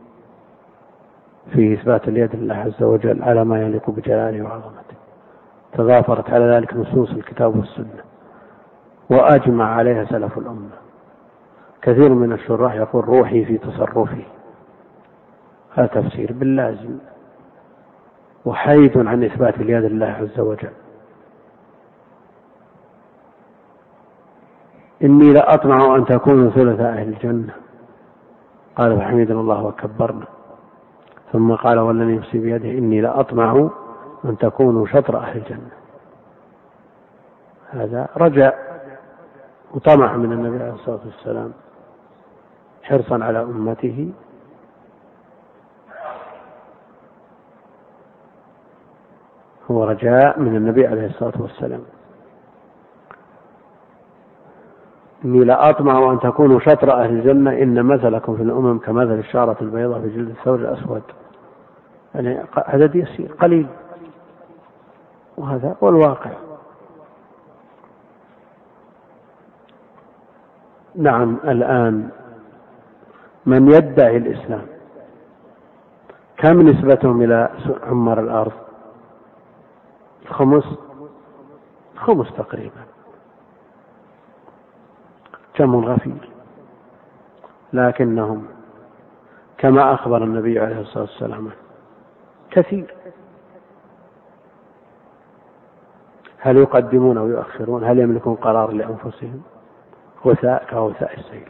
في إثبات اليد لله عز وجل على ما يليق بجلاله وعظمته، تضافرت على ذلك نصوص الكتاب والسنة وأجمع عليها سلف الأمة. كثير من الشراح يقول روحي في تصرفي، هذا تفسير باللازم وحيد عن إثبات اليد لله عز وجل. إني لأطمع أن تكونوا ثلث أهل الجنة، قال فحمدنا الله وكبرنا، ثم قال والذي نفسي بيده إني لأطمع أن تكونوا شطر أهل الجنة. هذا رجاء وطمع من النبي عليه الصلاة والسلام حرصا على أمته، هو رجاء من النبي عليه الصلاة والسلام. إني لأطمع أن تكونوا شطر أهل الجنة إن مثلكم في الأمم كمثل الشعرة البيضاء في جلد الثور الأسود. يعني عدد يسير قليل، وهذا هو الواقع. نعم الآن من يدعي الإسلام كم نسبتهم إلى عمر الأرض؟ خمس خمس تقريبا، جمع غفير، لكنهم كما أخبر النبي عليه الصلاة والسلام كثير. هل يقدمون أو يؤخرون؟ هل يملكون قرار لأنفسهم؟ غثاء كغثاء السيل.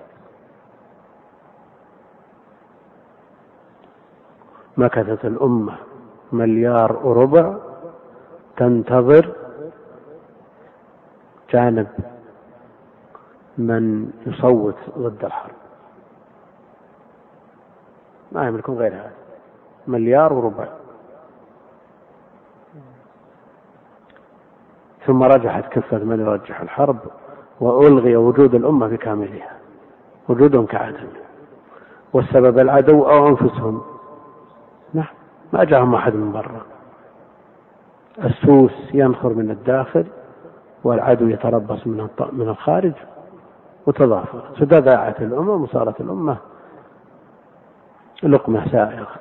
مكثت الأمة مليار وربع تنتظر جانب من يصوت ضد الحرب، ما يملكون غير هذا، مليار وربع. ثم رجحت كفة من يرجح الحرب وألغي وجود الأمة بكاملها، وجودهم كعدم، والسبب العدو أو أنفسهم. نعم ما جاءهم أحد من برا، السوس ينخر من الداخل والعدو يتربص من الخارج، وتضافر فتضاعفت الأمة وصارت الأمة لقمة سائغة.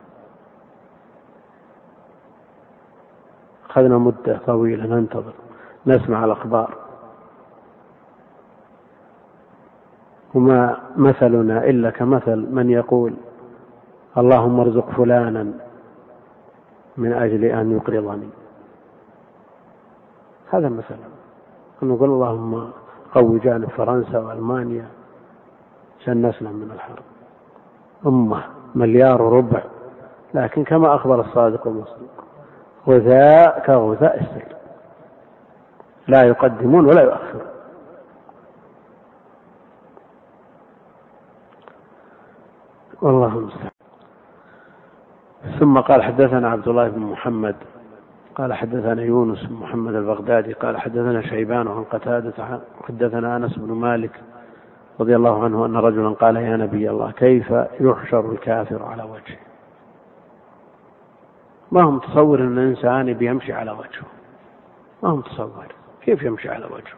أخذنا مدة طويلة ننتظر نسمع الأخبار، وما مثلنا إلا كمثل من يقول اللهم ارزق فلانا من أجل أن يقرضني. هذا مثل، نقول اللهم قوي جانب فرنسا وألمانيا عشان نسلم من الحرب. أمة مليار وربع، لكن كما أخبر الصادق المصدوق غثاء كغثاء السيل، لا يقدمون ولا يؤخرون. والله المستعان. ثم قال حدثنا عبد الله بن محمد قال حدثنا يونس بن محمد البغدادي قال حدثنا شيبان عن قتادة حدثنا أنس بن مالك رضي الله عنه أن رجلا قال يا نبي الله كيف يحشر الكافر على وجهه؟ ما هم تصور أن الإنسان بيمشي على وجهه، ما هم تصور كيف يمشي على وجهه.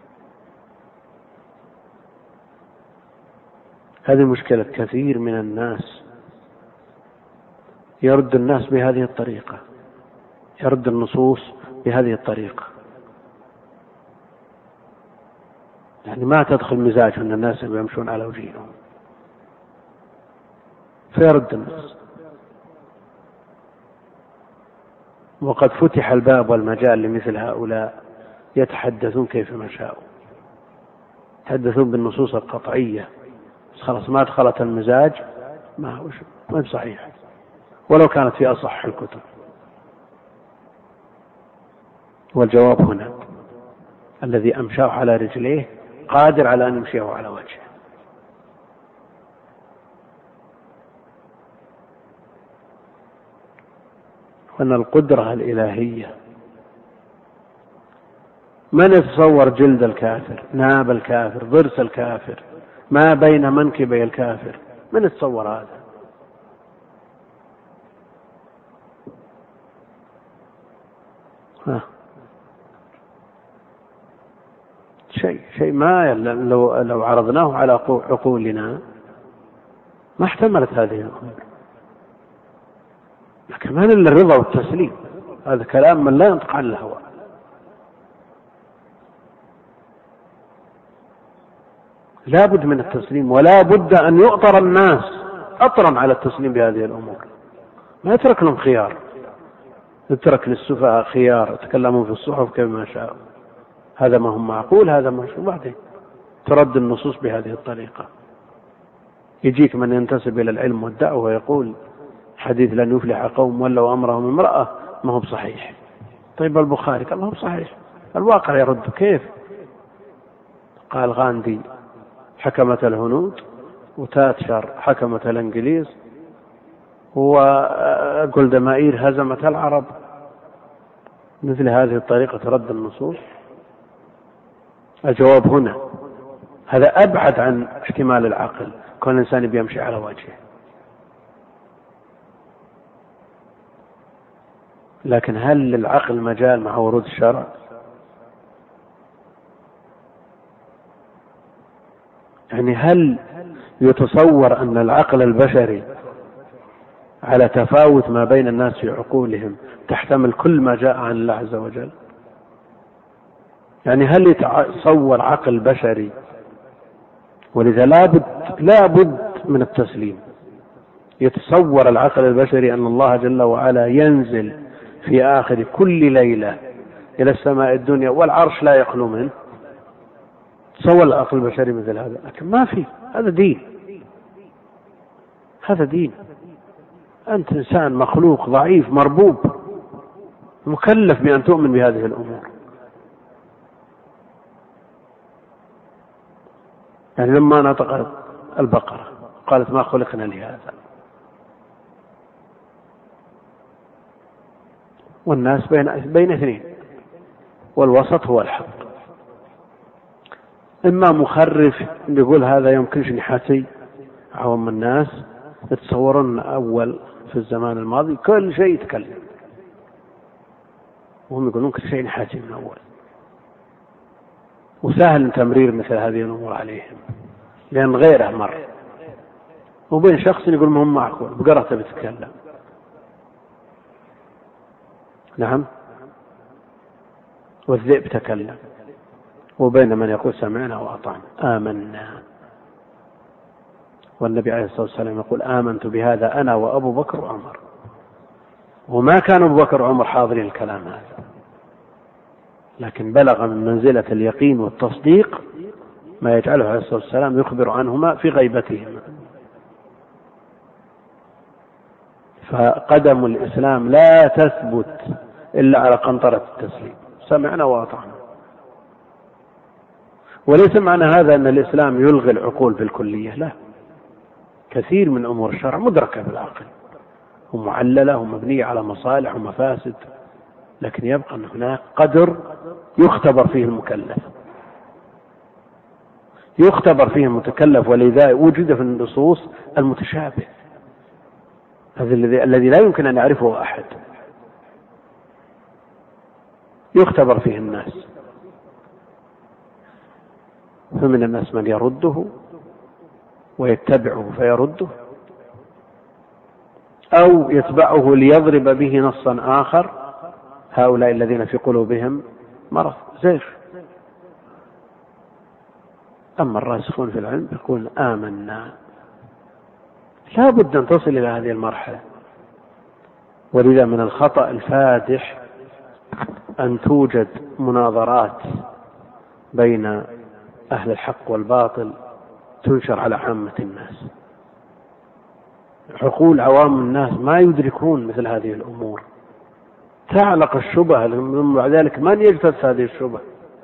هذه مشكلة كثير من الناس، يرد الناس بهذه الطريقة، يرد النصوص بهذه الطريقة، يعني ما تدخل مزاج أن الناس يمشون على وجههم فيرد الناس. وقد فتح الباب والمجال لمثل هؤلاء يتحدثون كيفما شاءوا، يتحدثون بالنصوص القطعية، خلاص ما دخلت المزاج ما هو ما صحيح ولو كانت في أصح الكتب. والجواب هنا الذي أمشاه على رجليه قادر على أن يمشيه على وجهه. وأن القدرة الإلهية، من يتصور جلد الكافر، ناب الكافر، ضرس الكافر، ما بين منكبي الكافر؟ من يتصور هذا؟ ها. شيء شيء ما لو لو عرضناه على عقولنا ما احتملت هذه الأمور. كمان إلا الرضا والتسليم، هذا كلام من لا ينطق عن الهوى. لا بد من التسليم، ولا بد أن يؤطر الناس أطرا على التسليم بهذه الأمور، ما يترك لهم خيار، يترك للسفهاء خيار يتكلمون في الصحف كما شاء. هذا ما هم معقول، هذا ما شو بعدين ترد النصوص بهذه الطريقة. يجيك من ينتسب إلى العلم والدعوة ويقول حديث لن يفلح قوم ولوا أمرهم امرأة، ما هو بصحيح. طيب البخاري قال ما هو بصحيح، الواقع يرد. كيف؟ قال غاندي حكمت الهنود، وتاتشر حكمت الإنجليز، وجولدمائير هزمت العرب. مثل هذه الطريقة ترد النصوص؟ الجواب هنا هذا أبعد عن احتمال العقل، كون الإنسان بيمشي على وجهه. لكن هل للعقل مجال مع ورود الشرع؟ يعني هل يتصور أن العقل البشري على تفاوت ما بين الناس في عقولهم تحتمل كل ما جاء عن الله عز وجل؟ يعني هل يتصور عقل بشري؟ ولذا لابد لابد من التسليم. يتصور العقل البشري أن الله جل وعلا ينزل في آخر كل ليلة إلى السماء الدنيا والعرش لا يخلو منه؟ تصور العقل البشري مثل هذا؟ لكن ما في. هذا دين، هذا دين. أنت إنسان مخلوق ضعيف مربوب مكلف بأن تؤمن بهذه الأمور. يعني لما نطق البقرة قالت ما خلقنا لهذا، والناس بين بين اثنين، والوسط هو الحق. إما مخرف يقول هذا يمكنش نحاتي، عوام الناس يتصورون أول في الزمان الماضي كل شيء يتكلم، وهم يقولون كل شيء نحاتي من أول، وسهل تمرير مثل هذه الأمور عليهم لأن غيره مر. وبين شخص يقول ما هم معقول بقرأته بتتكلم. نعم، والذئب تكلم. وبين من يقول سمعنا وأطعنا آمنا. والنبي عليه الصلاة والسلام يقول آمنت بهذا أنا وأبو بكر وعمر، وما كان أبو بكر وعمر حاضرين الكلام هذا، لكن بلغ من منزلة اليقين والتصديق ما يجعله عليه الصلاة والسلام يخبر عنهما في غيبتهما. فقدم الإسلام لا تثبت إلا على قنطرة التسليم، سمعنا وأطعنا. وليس معنى هذا أن الإسلام يلغي العقول بالكلية، لا، كثير من أمور الشرع مدركة بالعقل ومعللة ومبنية على مصالح ومفاسد، لكن يبقى أن هناك قدر يختبر فيه المكلف، يختبر فيه المتكلف، ولذا وجد في النصوص المتشابه، هذا الذي لا يمكن أن يعرفه أحد، يختبر فيه الناس. فمن الناس من يرده ويتبعه فيرده، أو يتبعه ليضرب به نصا آخر، هؤلاء الذين في قلوبهم مرض زيغ. أما الراسخون في العلم يقول آمنا. لا بد أن تصل إلى هذه المرحلة. ولذا من الخطأ الفادح أن توجد مناظرات بين أهل الحق والباطل تنشر على عامة الناس. عقول عوام الناس ما يدركون مثل هذه الأمور، تعلق الشبهة، من بعد ذلك من يجتث هذه الشبهة.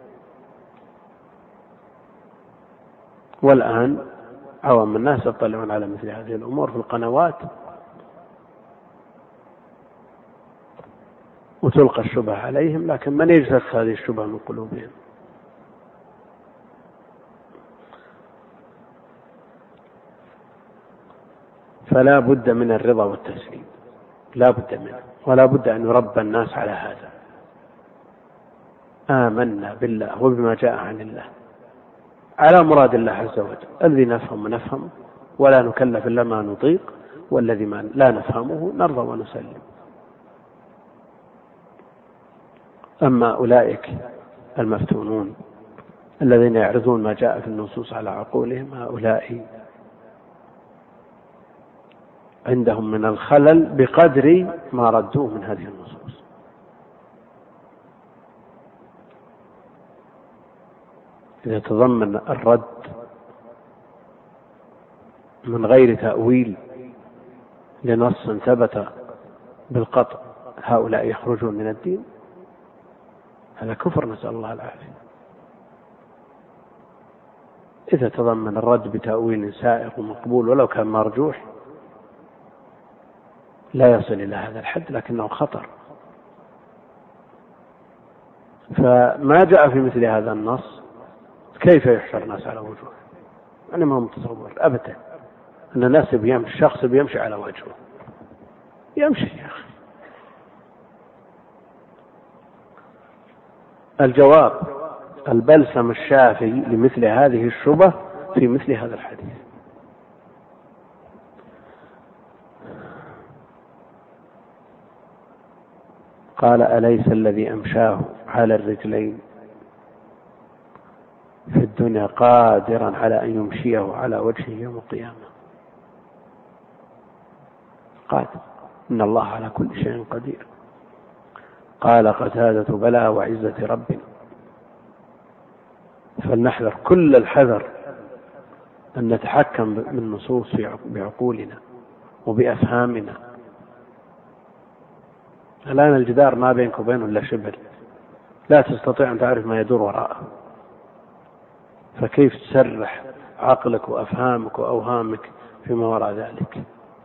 والآن عوام الناس يطلعون على مثل هذه الأمور في القنوات وتلقى الشبهة عليهم، لكن من يجتث هذه الشبهة من قلوبهم؟ فلا بد من الرضا والتسليم، لا بد منه، ولا بد أن يربى الناس على هذا. آمنا بالله وبما جاء عن الله على مراد الله عز وجل، الذي نفهم ونفهم ولا نكلف إلا ما نطيق، والذي ما لا نفهمه نرضى ونسلم. أما أولئك المفتونون الذين يعرضون ما جاء في النصوص على عقولهم، هؤلاء عندهم من الخلل بقدر ما ردوه من هذه النصوص. إذا تضمن الرد من غير تأويل لنص ثبت بالقطع هؤلاء يخرجون من الدين، هذا كفر، نسأل الله العافية. إذا تضمن الرد بتأويل سائغ ومقبول ولو كان مرجوح لا يصل إلى هذا الحد، لكنه خطر. فما جاء في مثل هذا النص كيف يحشر الناس على وجوه؟ أنا ما متصور أبدا أن الناس بيمشي، شخص بيمشي على وجهه، يمشي يا أخي. الجواب البلسم الشافي لمثل هذه الشبهة في مثل هذا الحديث. قال: أليس الذي أمشاه على الرجلين في الدنيا قادرا على أن يمشيه على وجهه يوم القيامة؟ قال: إن الله على كل شيء قدير. قال قتادة: بلى وعزة ربنا. فلنحذر كل الحذر أن نتحكم بالنصوص بعقولنا وبأفهامنا. الآن الجدار ما بينك وبينه إلا شبر، لا تستطيع أن تعرف ما يدور وراءه، فكيف تسرح عقلك وأفهامك وأوهامك فيما وراء ذلك؟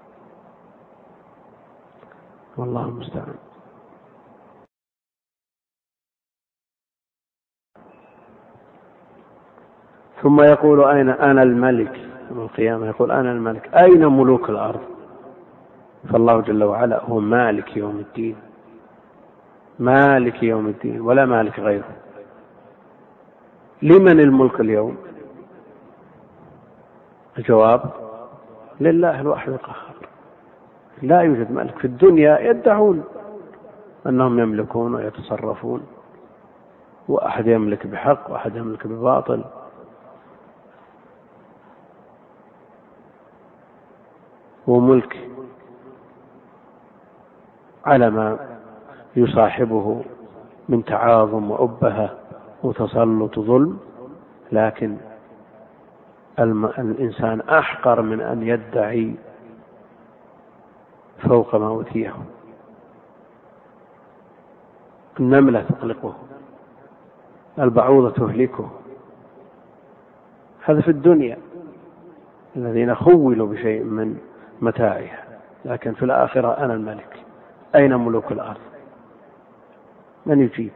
والله المستعان. ثم يقول: أين أنا الملك؟ يوم القيامة يقول: أنا الملك، أين ملوك الأرض؟ فالله جل وعلا هو مالك يوم الدين، مالك يوم الدين ولا مالك غيره. لمن الملك اليوم؟ الجواب: لله الواحد القهار. لا يوجد ملك. في الدنيا يدعون أنهم يملكون ويتصرفون، وأحد يملك بحق وأحد يملك بباطل، وملك على ما يصاحبه من تعاظم وأبهة وتسلط ظلم. لكن الإنسان أحقر من أن يدعي فوق ما أوتيه. النملة تطلقه، البعوضة تهلكه. هذا في الدنيا الذين خولوا بشيء من متاعها، لكن في الآخرة أنا الملك. أين ملوك الأرض؟ من يجيب؟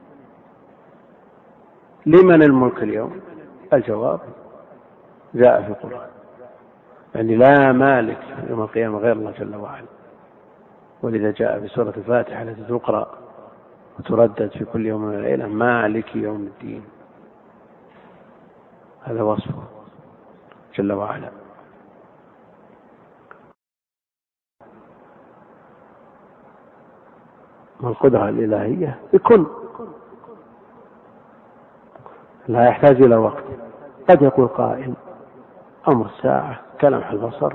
لمن الملك اليوم؟ الجواب جاء في القرآن، يعني لا مالك يوم القيامة غير الله جل وعلا. ولذا جاء في سورة الفاتحة التي تقرأ وتردد في كل يوم وليلة: مالك يوم الدين. هذا وصفه جل وعلا. والقدرة الإلهية بكل، لا يحتاج إلى وقت. قد يقول قائل: أمر الساعة كلمح البصر.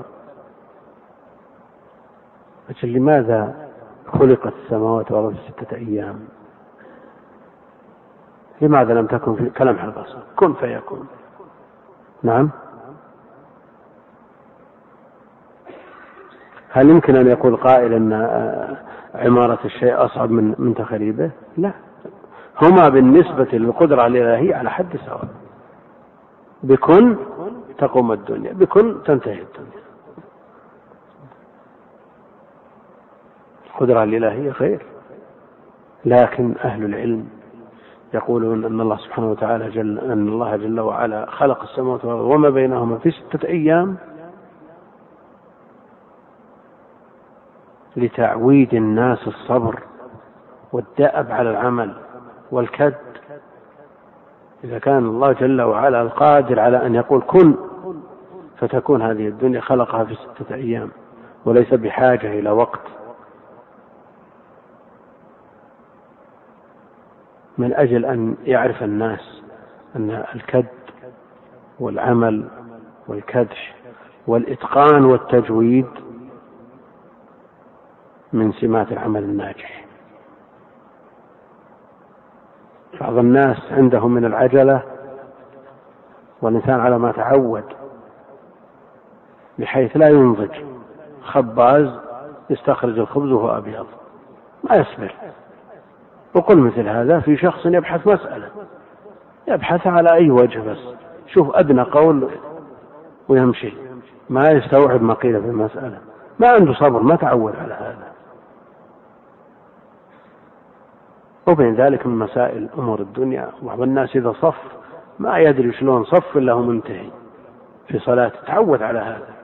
أجل لماذا خلقت السماوات والأرض في ستة أيام؟ لماذا لم تكن في كلمح البصر؟ كن فيكون. نعم. هل يمكن أن يقول قائل أن عمارة الشيء أصعب من من تخريبه؟ لا، هما بالنسبة للقدرة الإلهية على حد سواء. بكن تقوم الدنيا، بكن تنتهي الدنيا. القدرة الإلهية خير، لكن أهل العلم يقولون أن الله سبحانه وتعالى جل أن الله جل وعلا خلق السماوات والأرض وما بينهما في ستة أيام لتعويد الناس الصبر والدأب على العمل والكد. إذا كان الله جل وعلا القادر على أن يقول كن فتكون هذه الدنيا خلقها في ستة أيام وليس بحاجة إلى وقت، من أجل أن يعرف الناس أن الكد والعمل والكدح والإتقان والتجويد من سمات العمل الناجح. بعض الناس عندهم من العجلة والإنسان على ما تعود بحيث لا ينضج. خباز يستخرج الخبز وهو أبيض ما يصبر. وقل مثل هذا في شخص يبحث مسألة، يبحث على أي وجه بس شوف أدنى قول ويمشي، ما يستوعب ما قيل في المسألة، ما عنده صبر، ما تعود على هذا. وبين ذلك من مسائل أمور الدنيا بعض الناس إذا صف ما يدري شلون صف إلا هو منتهي في صلاة، تعود على هذا.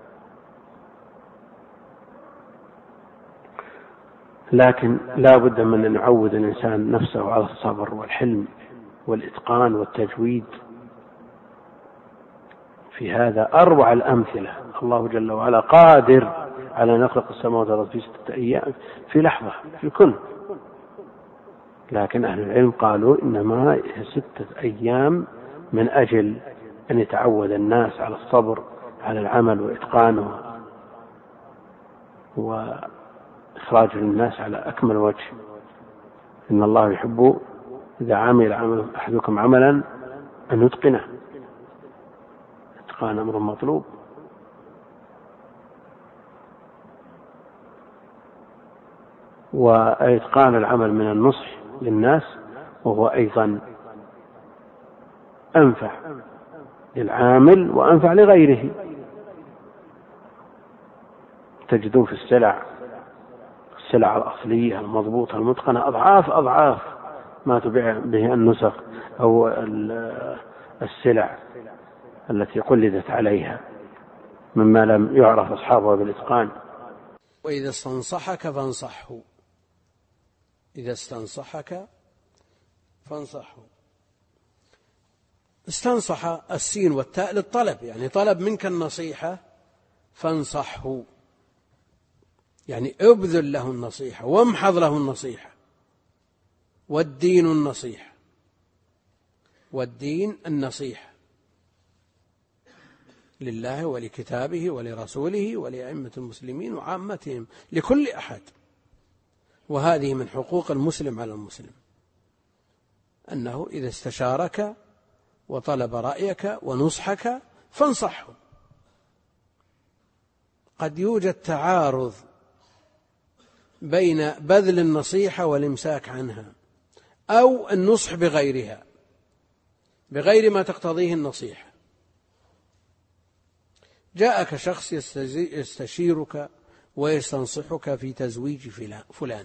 لكن لا بد من أن يعود الإنسان نفسه على الصبر والحلم والإتقان والتجويد. في هذا أروع الأمثلة. الله جل وعلا قادر على أن يخلق السماوات والأرض في ستة أيام في لحظة في كل، لكن أهل العلم قالوا إنما ستة أيام من أجل أن يتعود الناس على الصبر على العمل وإتقانه وإخراج الناس على أكمل وجه. إن الله يحب إذا عمل عمل أحدكم عملا أن يتقنه، إتقان أمر مطلوب. وإتقان العمل من النصح للناس وهو أيضا أنفع للعامل وأنفع لغيره. تجدون في السلع السلع الأصلية المضبوطة المتقنة أضعاف أضعاف ما تبيع به النسخ أو السلع التي قلدت عليها مما لم يعرف أصحابها بالإتقان. وإذا استنصحك فانصحه، إذا استنصحك فانصحه. استنصح السين والتاء للطلب، يعني طلب منك النصيحة فانصحه، يعني ابذل له النصيحة وامحض له النصيحة. والدين النصيحة، والدين النصيحة لله ولكتابه ولرسوله ولأئمة المسلمين وعامتهم، لكل أحد. وهذه من حقوق المسلم على المسلم، أنه إذا استشارك وطلب رأيك ونصحك فانصحه. قد يوجد تعارض بين بذل النصيحة والإمساك عنها، أو النصح بغيرها بغير ما تقتضيه النصيحة. جاءك شخص يستشيرك ويستنصحك في تزويج فلان،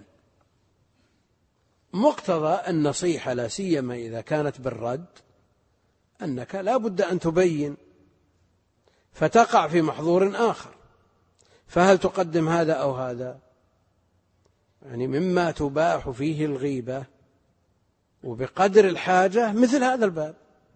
مقتضى النصيحة لا سيما إذا كانت بالرد أنك لا بد أن تبين، فتقع في محظور آخر. فهل تقدم هذا أو هذا؟ يعني مما تباح فيه الغيبة وبقدر الحاجة مثل هذا الباب،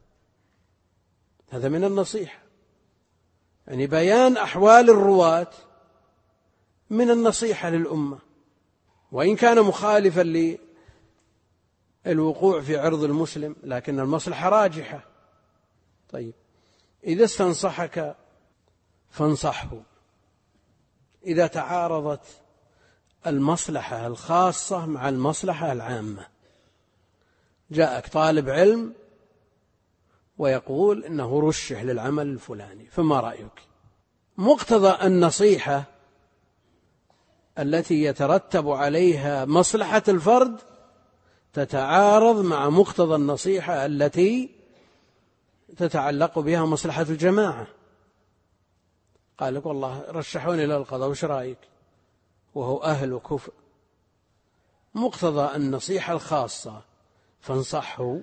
هذا من النصيحة، يعني بيان أحوال الرواة من النصيحة للأمة، وإن كان مخالفا للوقوع في عرض المسلم، لكن المصلحة راجحة. طيب، إذا استنصحك فانصحه. إذا تعارضت المصلحة الخاصة مع المصلحة العامة، جاءك طالب علم ويقول إنه رشح للعمل الفلاني، فما رأيك؟ مقتضى النصيحة التي يترتب عليها مصلحة الفرد تتعارض مع مقتضى النصيحة التي تتعلق بها مصلحة الجماعة. قال لك والله رشحوني إلى القضاء وش رأيك؟ وهو أهل كفر. مقتضى النصيحة الخاصة فانصحوا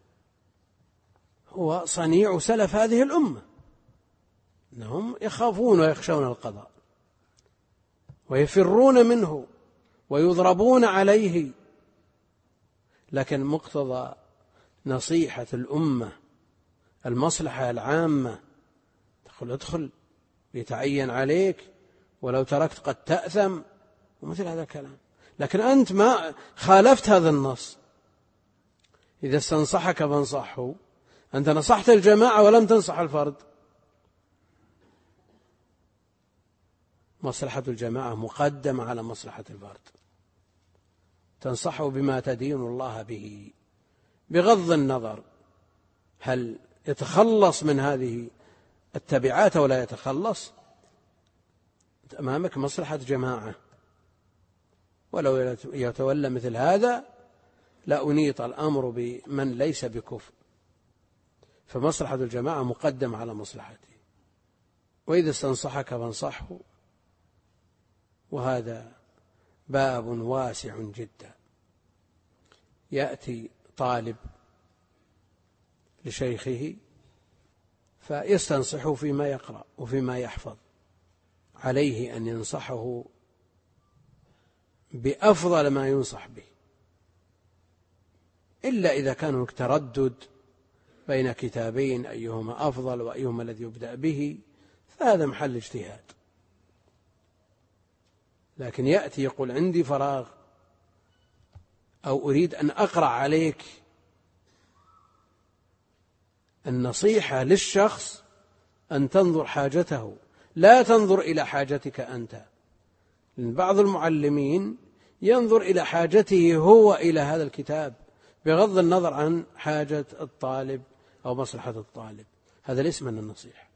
هو صنيع سلف هذه الأمة، أنهم يخافون ويخشون القضاء ويفرون منه ويضربون عليه، لكن مقتضى نصيحة الأمة المصلحة العامة تقول ادخل يتعين عليك ولو تركت قد تأثم ومثل هذا الكلام. لكن أنت ما خالفت هذا النص، إذا استنصحك فانصحه، أنت نصحت الجماعة ولم تنصح الفرد. مصلحة الجماعة مقدمة على مصلحة الفرد، تنصحه بما تدين الله به بغض النظر هل يتخلص من هذه التبعات ولا يتخلص. أمامك مصلحة جماعة، ولو يتولى مثل هذا لا أنيط الأمر بمن ليس بكفر، فمصلحة الجماعة مقدم على مصلحته، وإذا استنصحك فانصحه. وهذا باب واسع جدا. يأتي طالب لشيخه فيستنصحه فيما يقرأ وفيما يحفظ، عليه أن ينصحه بأفضل ما ينصح به، إلا إذا كان هناك تردد بين كتابين أيهما أفضل وأيهما الذي يبدأ به، فهذا محل اجتهاد. لكن يأتي يقول عندي فراغ أو أريد أن أقرأ عليك النصيحة للشخص أن تنظر حاجته لا تنظر إلى حاجتك أنت، لأن بعض المعلمين ينظر إلى حاجته هو إلى هذا الكتاب بغض النظر عن حاجة الطالب أو مصلحة الطالب، هذا ليس من النصيحة.